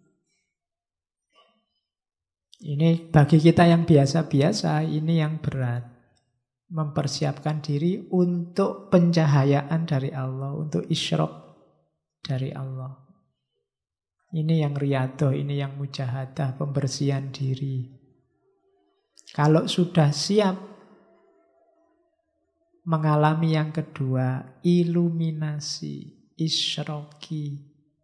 Ini bagi kita yang biasa-biasa, ini yang berat. Mempersiapkan diri untuk pencahayaan dari Allah, untuk isyraq dari Allah. Ini yang riyadhah, ini yang mujahadah, pembersihan diri. Kalau sudah siap mengalami yang kedua, iluminasi, isyraqi.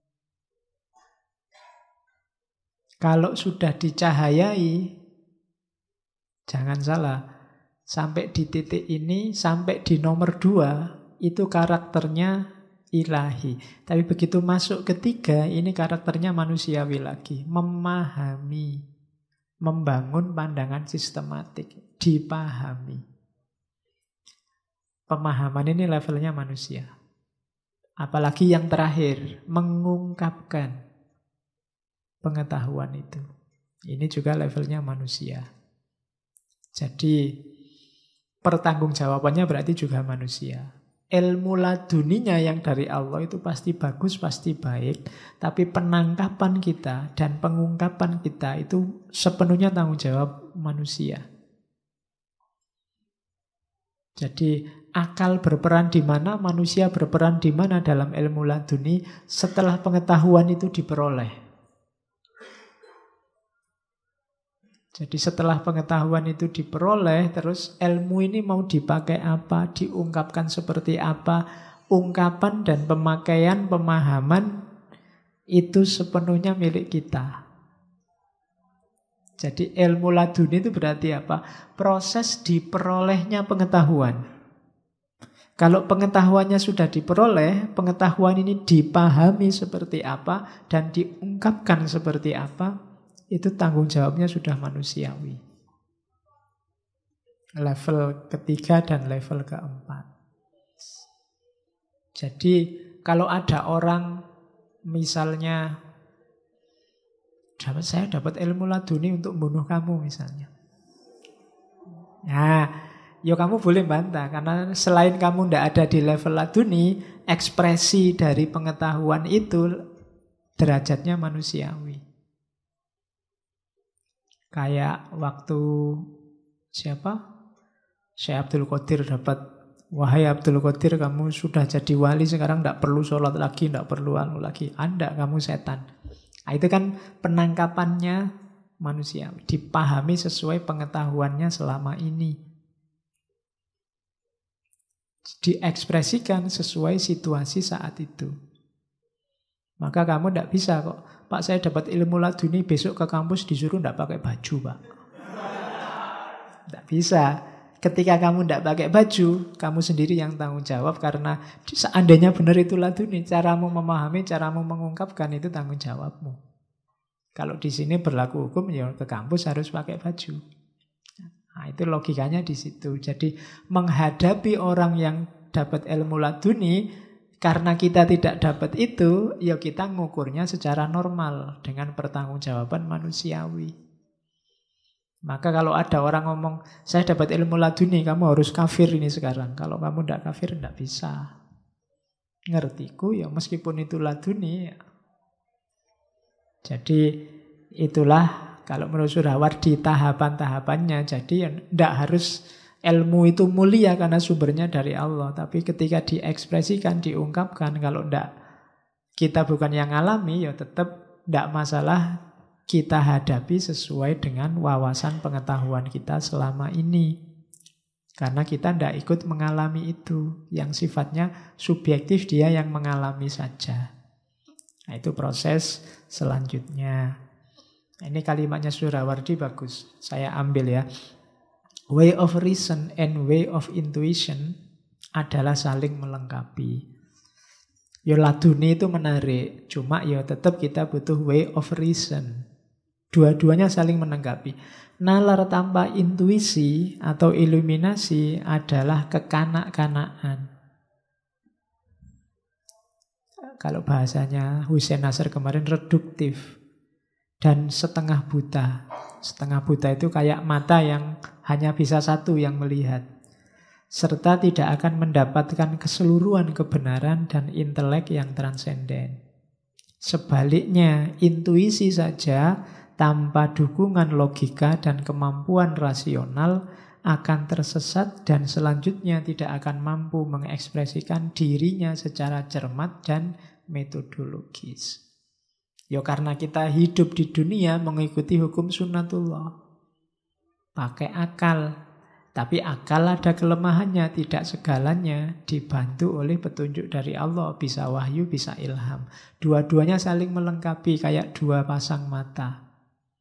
Kalau sudah dicahayai, jangan salah, sampai di titik ini, sampai di nomor 2, itu karakternya ilahi. Tapi begitu masuk ketiga, ini karakternya manusiawi lagi. Memahami, membangun pandangan sistematik, dipahami. Pemahaman ini levelnya manusia. Apalagi yang terakhir, mengungkapkan pengetahuan itu. Ini juga levelnya manusia. Jadi pertanggungjawabannya berarti juga manusia. ilmu laduninya yang dari Allah itu pasti bagus, pasti baik. Tapi penangkapan kita dan pengungkapan kita itu sepenuhnya tanggung jawab manusia. Jadi akal berperan di mana, manusia berperan di mana dalam ilmu laduni setelah pengetahuan itu diperoleh. Jadi setelah pengetahuan itu diperoleh, terus ilmu ini mau dipakai apa, diungkapkan seperti apa, ungkapan dan pemakaian, pemahaman itu sepenuhnya milik kita. Jadi ilmu laduni itu berarti apa? Proses diperolehnya pengetahuan. Kalau pengetahuannya sudah diperoleh, pengetahuan ini dipahami seperti apa dan diungkapkan seperti apa, itu tanggung jawabnya sudah manusiawi. Level ketiga dan level keempat. Jadi kalau ada orang misalnya, saya dapat ilmu laduni untuk membunuh kamu misalnya. Nah, ya kamu boleh bantah, karena selain kamu tidak ada di level laduni, ekspresi dari pengetahuan itu derajatnya manusiawi. Kayak waktu siapa? Syekh Abdul Qadir dapat, wahai Abdul Qadir, kamu sudah jadi wali, sekarang tidak perlu sholat lagi, tidak perlu anu lagi. Anda, kamu setan. Nah, itu kan penangkapannya manusia, dipahami sesuai pengetahuannya selama ini, diekspresikan sesuai situasi saat itu. Maka kamu tidak bisa kok, Pak saya dapat ilmu laduni, besok ke kampus disuruh tidak pakai baju Pak. Tidak bisa. Ketika kamu tidak pakai baju, kamu sendiri yang tanggung jawab, karena seandainya benar itu laduni, caramu memahami, caramu mengungkapkan itu tanggung jawabmu. Kalau di sini berlaku hukum, ya ke kampus harus pakai baju. Nah, itu logikanya di situ. Jadi menghadapi orang yang dapat ilmu laduni, karena kita tidak dapat itu, ya kita ngukurnya secara normal dengan pertanggungjawaban manusiawi. Maka kalau ada orang ngomong, saya dapat ilmu laduni, kamu harus kafir ini sekarang. Kalau kamu tidak kafir, tidak bisa. Ngertiku ya meskipun itu laduni. Ya. Jadi itulah kalau menurut Suhrawardi tahapan-tahapannya. Jadi tidak harus ilmu itu mulia karena sumbernya dari Allah. Tapi ketika diekspresikan, diungkapkan, kalau tidak, kita bukan yang alami, ya tetap tidak masalah kita hadapi sesuai dengan wawasan pengetahuan kita selama ini. Karena kita tidak ikut mengalami itu. Yang sifatnya subjektif, dia yang mengalami saja. Nah, itu proses selanjutnya. Nah, ini kalimatnya Suhrawardi bagus. Saya ambil ya. Way of reason and way of intuition adalah saling melengkapi. Ya laduni itu menarik, cuma ya tetap kita butuh way of reason. Dua-duanya saling melengkapi. Nalar tanpa intuisi atau iluminasi adalah kekanak-kanakan. Kalau bahasanya Hussein Nasr kemarin, reduktif dan setengah buta. Setengah buta itu kayak mata yang hanya bisa satu yang melihat, serta tidak akan mendapatkan keseluruhan kebenaran dan intelek yang transenden. Sebaliknya, intuisi saja tanpa dukungan logika dan kemampuan rasional akan tersesat dan selanjutnya tidak akan mampu mengekspresikan dirinya secara cermat dan metodologis. Ya karena kita hidup di dunia mengikuti hukum sunnatullah. Pakai akal. Tapi akal ada kelemahannya, tidak segalanya dibantu oleh petunjuk dari Allah. Bisa wahyu, bisa ilham. Dua-duanya saling melengkapi kayak dua pasang mata.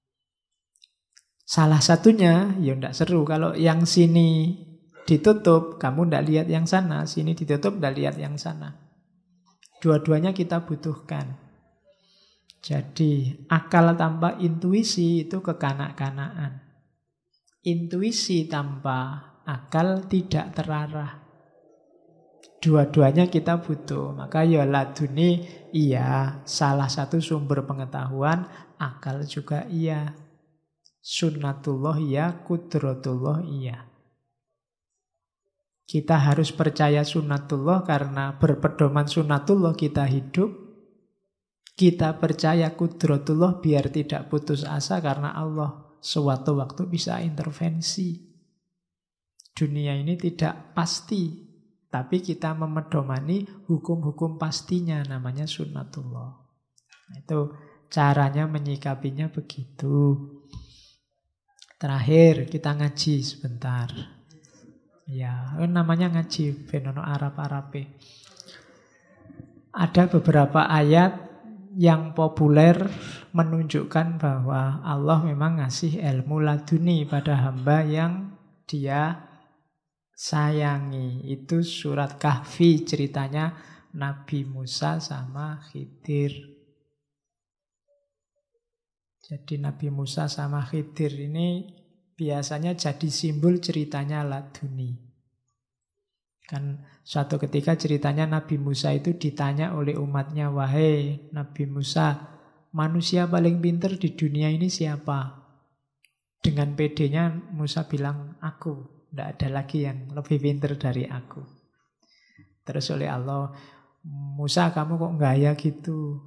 Salah satunya, ya tidak seru. Kalau yang sini ditutup, kamu tidak lihat yang sana. Sini ditutup, tidak lihat yang sana. Dua-duanya kita butuhkan. Jadi akal tanpa intuisi itu kekanak-kanakan. Intuisi tanpa akal tidak terarah. Dua-duanya kita butuh. Maka ya laduni iya, salah satu sumber pengetahuan, akal juga iya. Sunnatullah iya, kudratullah iya. Kita harus percaya sunatullah karena berpedoman sunatullah kita hidup. Kita percaya kudratullah biar tidak putus asa karena Allah suatu waktu bisa intervensi. Dunia ini tidak pasti, tapi kita memedomani hukum-hukum pastinya, namanya sunnatullah. Itu caranya menyikapinya begitu. Terakhir kita ngaji sebentar. Ya, namanya ngaji Benono Arab-Arabe. Ada beberapa ayat yang populer menunjukkan bahwa Allah memang ngasih ilmu laduni pada hamba yang dia sayangi. Itu surat Kahfi, ceritanya Nabi Musa sama Khidir. Jadi Nabi Musa sama Khidir ini biasanya jadi simbol ceritanya laduni. Kan suatu ketika ceritanya Nabi Musa itu ditanya oleh umatnya, wahai Nabi Musa, manusia paling pintar di dunia ini siapa? Dengan pedenya Musa bilang, aku. Tidak ada lagi yang lebih pintar dari aku. Terus oleh Allah, Musa kamu kok gaya gitu?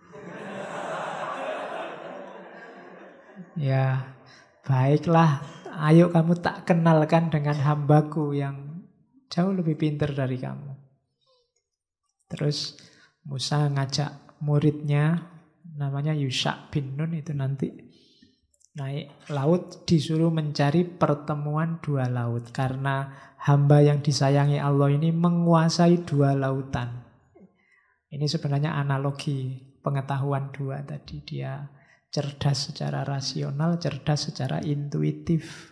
Ya, baiklah, ayo kamu tak kenalkan dengan hambaku yang jauh lebih pintar dari kamu. Terus Musa ngajak muridnya, namanya Yusha bin Nun, itu nanti naik laut disuruh mencari pertemuan dua laut. Karena hamba yang disayangi Allah ini menguasai dua lautan. Ini sebenarnya analogi pengetahuan dua tadi. Dia cerdas secara rasional, cerdas secara intuitif.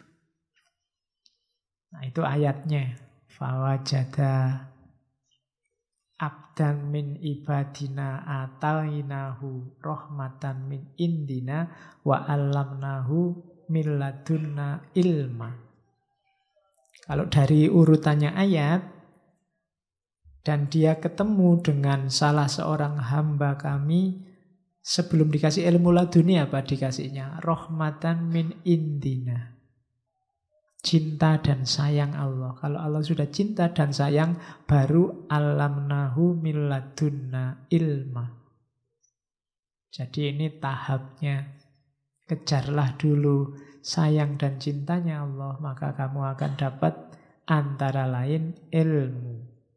Nah itu ayatnya. Fawajada abdan min ibadina atainahu rahmatan min indina wa allamnahu min ladunna ilma. Kalau dari urutannya ayat, dan dia ketemu dengan salah seorang hamba kami, sebelum dikasih ilmu laduni apa dikasihnya? Rahmatan min indina. Cinta dan sayang Allah. Kalau Allah sudah cinta dan sayang, baru alamnahu min ladunna ilma. Jadi ini tahapnya. Kejarlah dulu sayang dan cintanya Allah, maka kamu akan dapat antara lain ilmu.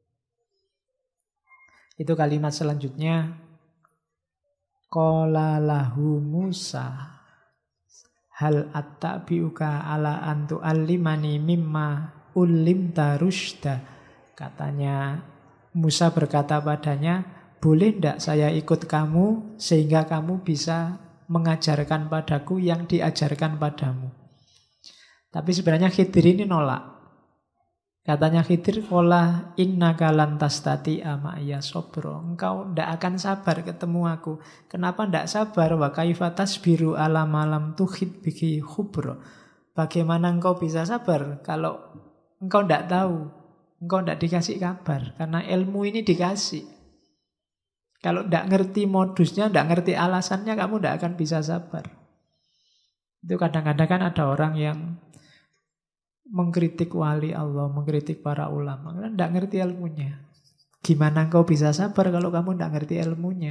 Itu kalimat selanjutnya. Qala lahu Musa hal attabi'uka ala antu allimani mimma ullimta rusyda. Katanya Musa berkata padanya, boleh tidak saya ikut kamu sehingga kamu bisa mengajarkan padaku yang diajarkan padamu. Tapi sebenarnya Khidir ini nolak. Katanya Khidir, qala innaka lan tastati'a ma'iya sabra. Engkau tidak akan sabar ketemu aku. Kenapa tidak sabar? Wa kaifa tasbiru ala malam tuhid bihi khubra. Bagaimana engkau bisa sabar kalau engkau tidak tahu, engkau tidak dikasih kabar. Karena ilmu ini dikasih. Kalau tidak ngerti modusnya, tidak ngerti alasannya, kamu tidak akan bisa sabar. Itu kadang-kadang kan ada orang yang mengkritik wali Allah, mengkritik para ulama, karena tidak ngerti ilmunya. Gimana engkau bisa sabar kalau kamu tidak ngerti ilmunya?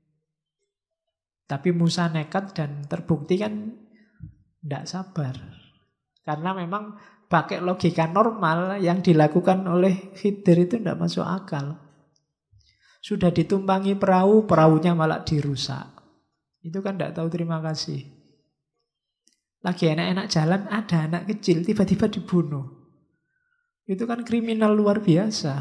Tapi Musa nekat dan terbukti kan tidak sabar. Karena memang pakai logika normal yang dilakukan oleh Khidir itu tidak masuk akal. Sudah ditumpangi perahu, perahunya malah dirusak. Itu kan tidak tahu terima kasih. Lagi enak-enak jalan, ada anak kecil tiba-tiba dibunuh. Itu kan kriminal luar biasa.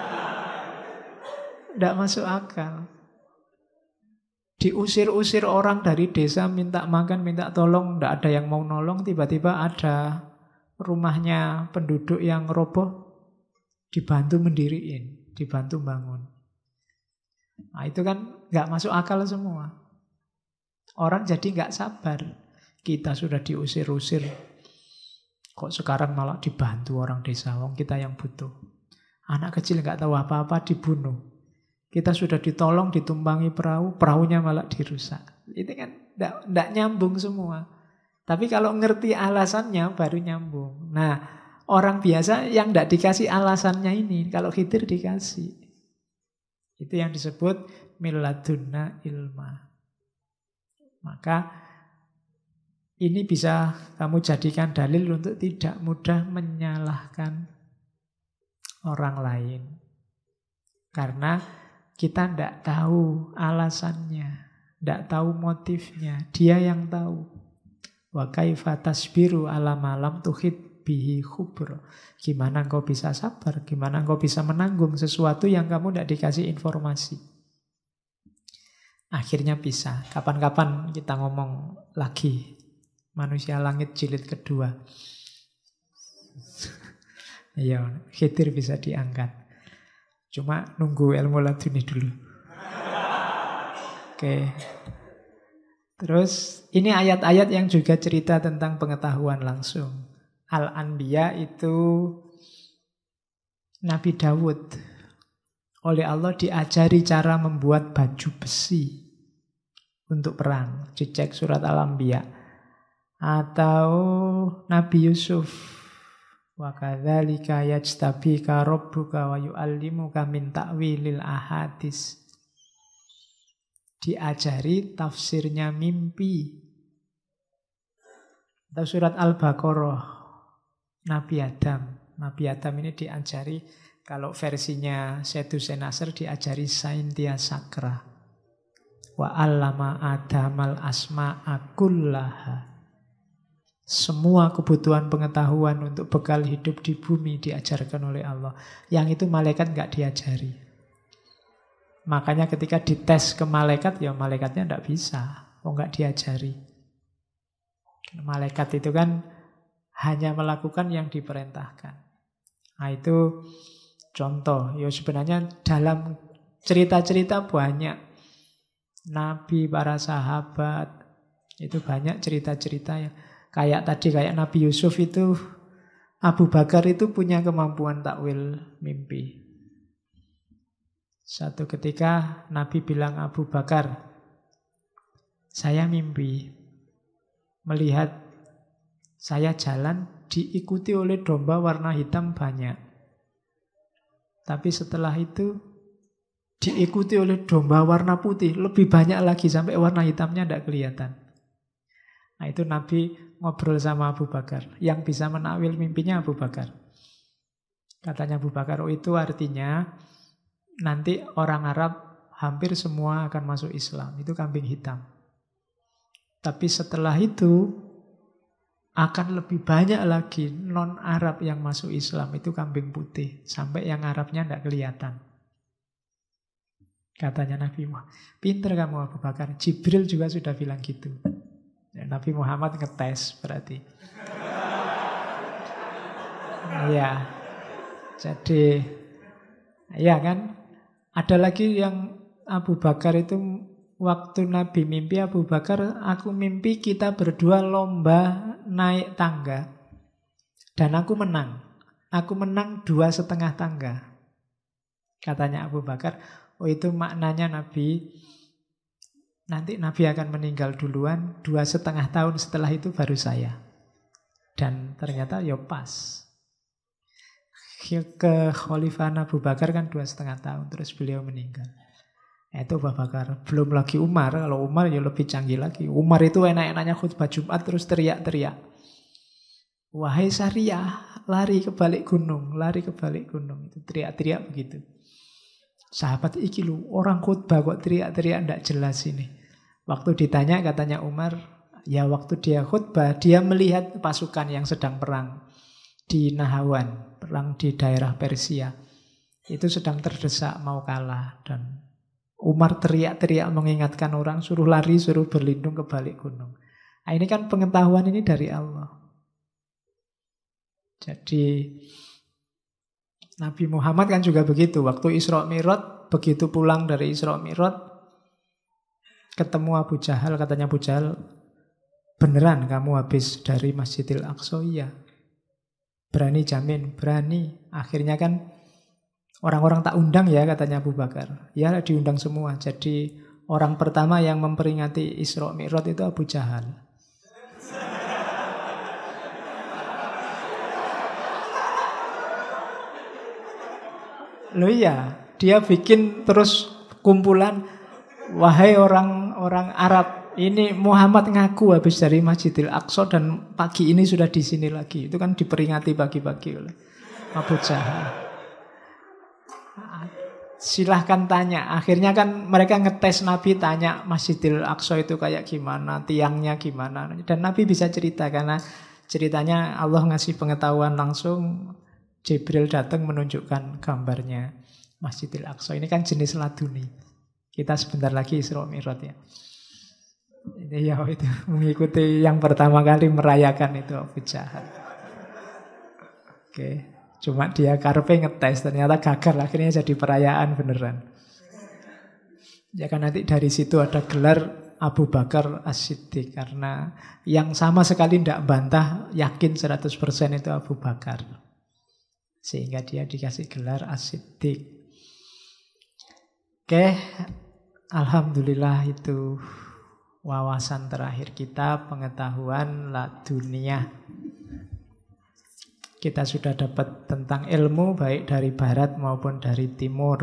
Tidak masuk akal. Diusir-usir orang dari desa, minta makan, minta tolong, tidak ada yang mau nolong, tiba-tiba ada rumahnya penduduk yang roboh, dibantu mendiriin, dibantu bangun. Nah itu kan nggak masuk akal semua. Orang jadi nggak sabar. Kita sudah diusir-usir, kok sekarang malah dibantu orang desa, wong kita yang butuh. Anak kecil nggak tahu apa-apa dibunuh. Kita sudah ditolong, ditumpangi perahu, perahunya malah dirusak. Itu kan nggak nyambung semua. Tapi kalau ngerti alasannya baru nyambung. Nah, Orang biasa yang tidak dikasih alasannya ini. Kalau Khidir dikasih. Itu yang disebut miladunna ilma. Maka ini bisa kamu jadikan dalil untuk tidak mudah menyalahkan orang lain. Karena kita tidak tahu alasannya, tidak tahu motifnya. Dia yang tahu. Wa kaifa tasbiru ala malam tuhid bihi khubro. Gimana engkau bisa sabar? Gimana engkau bisa menanggung sesuatu yang kamu tidak dikasih informasi? Akhirnya bisa. Kapan-kapan kita ngomong lagi Manusia Langit jilid kedua. Iya, Khidir bisa diangkat. Cuma nunggu ilmu laduni dulu. Oke. Terus ini ayat-ayat yang juga cerita tentang pengetahuan langsung. Al-Anbiya itu Nabi Dawud oleh Allah diajari cara membuat baju besi untuk perang. Dicek surat Al-Anbiya. Atau Nabi Yusuf, wa kadzalika yajtabika rabbuka wa yu'allimuka min ta'wilil ahadits. Diajari tafsirnya mimpi. Atau surat Al-Baqarah, Nabi Adam. Nabi Adam ini diajari, kalau versinya Syed Hussein Nasr diajari Saintia Sakra. Wa 'allama Adamal asma'a kullaha. Semua kebutuhan pengetahuan untuk bekal hidup di bumi diajarkan oleh Allah. Yang itu malaikat nggak diajari. Makanya ketika dites ke malaikat, ya malaikatnya nggak bisa. Nggak diajari. Malaikat itu kan hanya melakukan yang diperintahkan. Nah itu contoh. Ya sebenarnya dalam cerita-cerita banyak. Nabi, para sahabat, itu banyak cerita-cerita yang kayak tadi, kayak Nabi Yusuf itu, Abu Bakar itu punya kemampuan takwil mimpi. Satu ketika Nabi bilang, Abu Bakar, saya mimpi melihat saya jalan diikuti oleh domba warna hitam banyak. Tapi setelah itu diikuti oleh domba warna putih lebih banyak lagi sampai warna hitamnya tidak kelihatan. Nah itu Nabi ngobrol sama Abu Bakar. Yang bisa menakwil mimpinya Abu Bakar. Katanya Abu Bakar, oh itu artinya nanti orang Arab hampir semua akan masuk Islam. Itu kambing hitam. Tapi setelah itu akan lebih banyak lagi non-Arab yang masuk Islam. Itu kambing putih. Sampai yang Arabnya tidak kelihatan. Katanya Nabi Muhammad, pinter kamu Abu Bakar. Jibril juga sudah bilang gitu. Ya, Nabi Muhammad ngetes berarti. Ya, jadi ya kan. Ada lagi yang Abu Bakar itu waktu Nabi mimpi, Abu Bakar, aku mimpi kita berdua lomba naik tangga dan aku menang. Aku menang 2,5 tangga. Katanya Abu Bakar, oh itu maknanya Nabi, nanti Nabi akan meninggal duluan, 2,5 tahun setelah itu baru saya. Dan ternyata ya pas. Kekhalifahan Abu Bakar kan 2,5 tahun, terus beliau meninggal. Itu Abu Bakar. Belum lagi Umar. Kalau Umar ya lebih canggih lagi. Umar itu enak-enaknya khutbah Jumat terus teriak-teriak. Wahai Syariah, lari ke balik gunung, lari ke balik gunung. Itu teriak-teriak begitu. Sahabat iki lu, orang khutbah kok teriak-teriak ndak jelas ini. Waktu ditanya katanya Umar, ya waktu dia khutbah, dia melihat pasukan yang sedang perang di Nahawan, perang di daerah Persia. Itu sedang terdesak mau kalah dan Umar teriak-teriak mengingatkan orang, suruh lari, suruh berlindung ke balik gunung. Nah, ini kan pengetahuan ini dari Allah. Jadi Nabi Muhammad kan juga begitu. Waktu Isra Mi'raj, begitu pulang dari Isra Mi'raj, ketemu Abu Jahal, katanya Abu Jahal, beneran kamu habis dari Masjidil Aqsa? Iya. Berani jamin? Berani. Akhirnya kan orang-orang tak undang ya, katanya Abu Bakar. Ya diundang semua. Jadi orang pertama yang memperingati Isra Mi'raj itu Abu Jahal. Loh iya, dia bikin terus kumpulan, wahai orang-orang Arab, ini Muhammad ngaku habis dari Masjidil Aqsa dan pagi ini sudah di sini lagi. Itu kan diperingati pagi-pagi oleh Abu Jahal. Silahkan tanya. Akhirnya kan mereka ngetes Nabi, tanya Masjidil Aqsa itu kayak gimana, tiangnya gimana. Dan Nabi bisa cerita karena ceritanya Allah ngasih pengetahuan langsung. Jibril datang menunjukkan gambarnya Masjidil Aqsa. Ini kan jenis laduni. Kita sebentar lagi Isra Mi'raj ya. Ini ya itu mengikuti yang pertama kali merayakan itu Abu Jahal. Oke. Cuma dia karpe ngetes, ternyata gagal, akhirnya jadi perayaan beneran. Ya kan nanti dari situ ada gelar Abu Bakar As-Siddiq, karena yang sama sekali tidak bantah, yakin 100% itu Abu Bakar. Sehingga dia dikasih gelar As-Siddiq. Oke, alhamdulillah itu wawasan terakhir kita, pengetahuan dunia. Kita sudah dapat tentang ilmu baik dari barat maupun dari timur.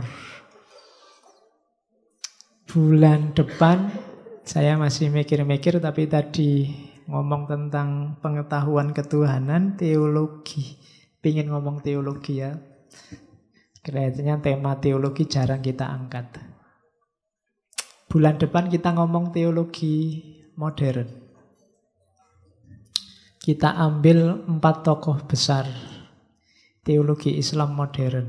Bulan depan saya masih mikir-mikir, tapi tadi ngomong tentang pengetahuan ketuhanan, teologi. Pingin ngomong teologi ya. Kelihatannya tema teologi jarang kita angkat. Bulan depan kita ngomong teologi modern. Kita ambil 4 tokoh besar teologi Islam modern.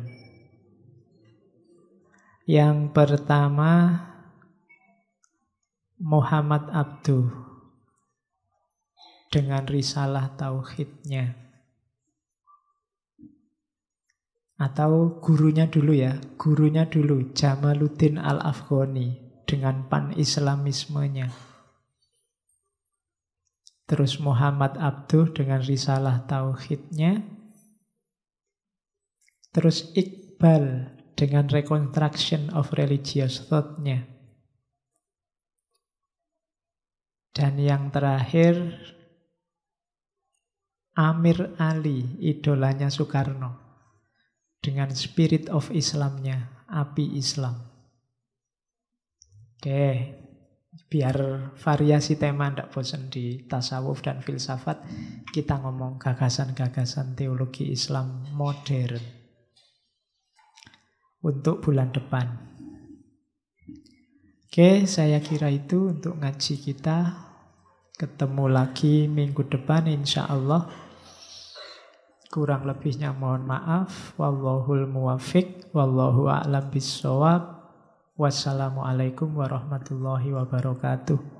Yang pertama Muhammad Abduh dengan risalah tauhidnya. Atau gurunya dulu ya, gurunya dulu Jamaluddin Al-Afghani dengan pan-islamismenya. Terus Muhammad Abduh dengan risalah tauhidnya. Terus Iqbal dengan reconstruction of religious thought-nya. Dan yang terakhir Amir Ali, idolanya Soekarno, dengan spirit of Islamnya, api Islam. Oke. Biar variasi tema tidak bosan di tasawuf dan filsafat, kita ngomong gagasan-gagasan teologi Islam modern untuk bulan depan. Oke, saya kira itu untuk ngaji kita. Ketemu lagi minggu depan insya Allah. Kurang lebihnya mohon maaf. Wallahul muwaffiq, wallahu a'lam bissawab. Wassalamualaikum warahmatullahi wabarakatuh.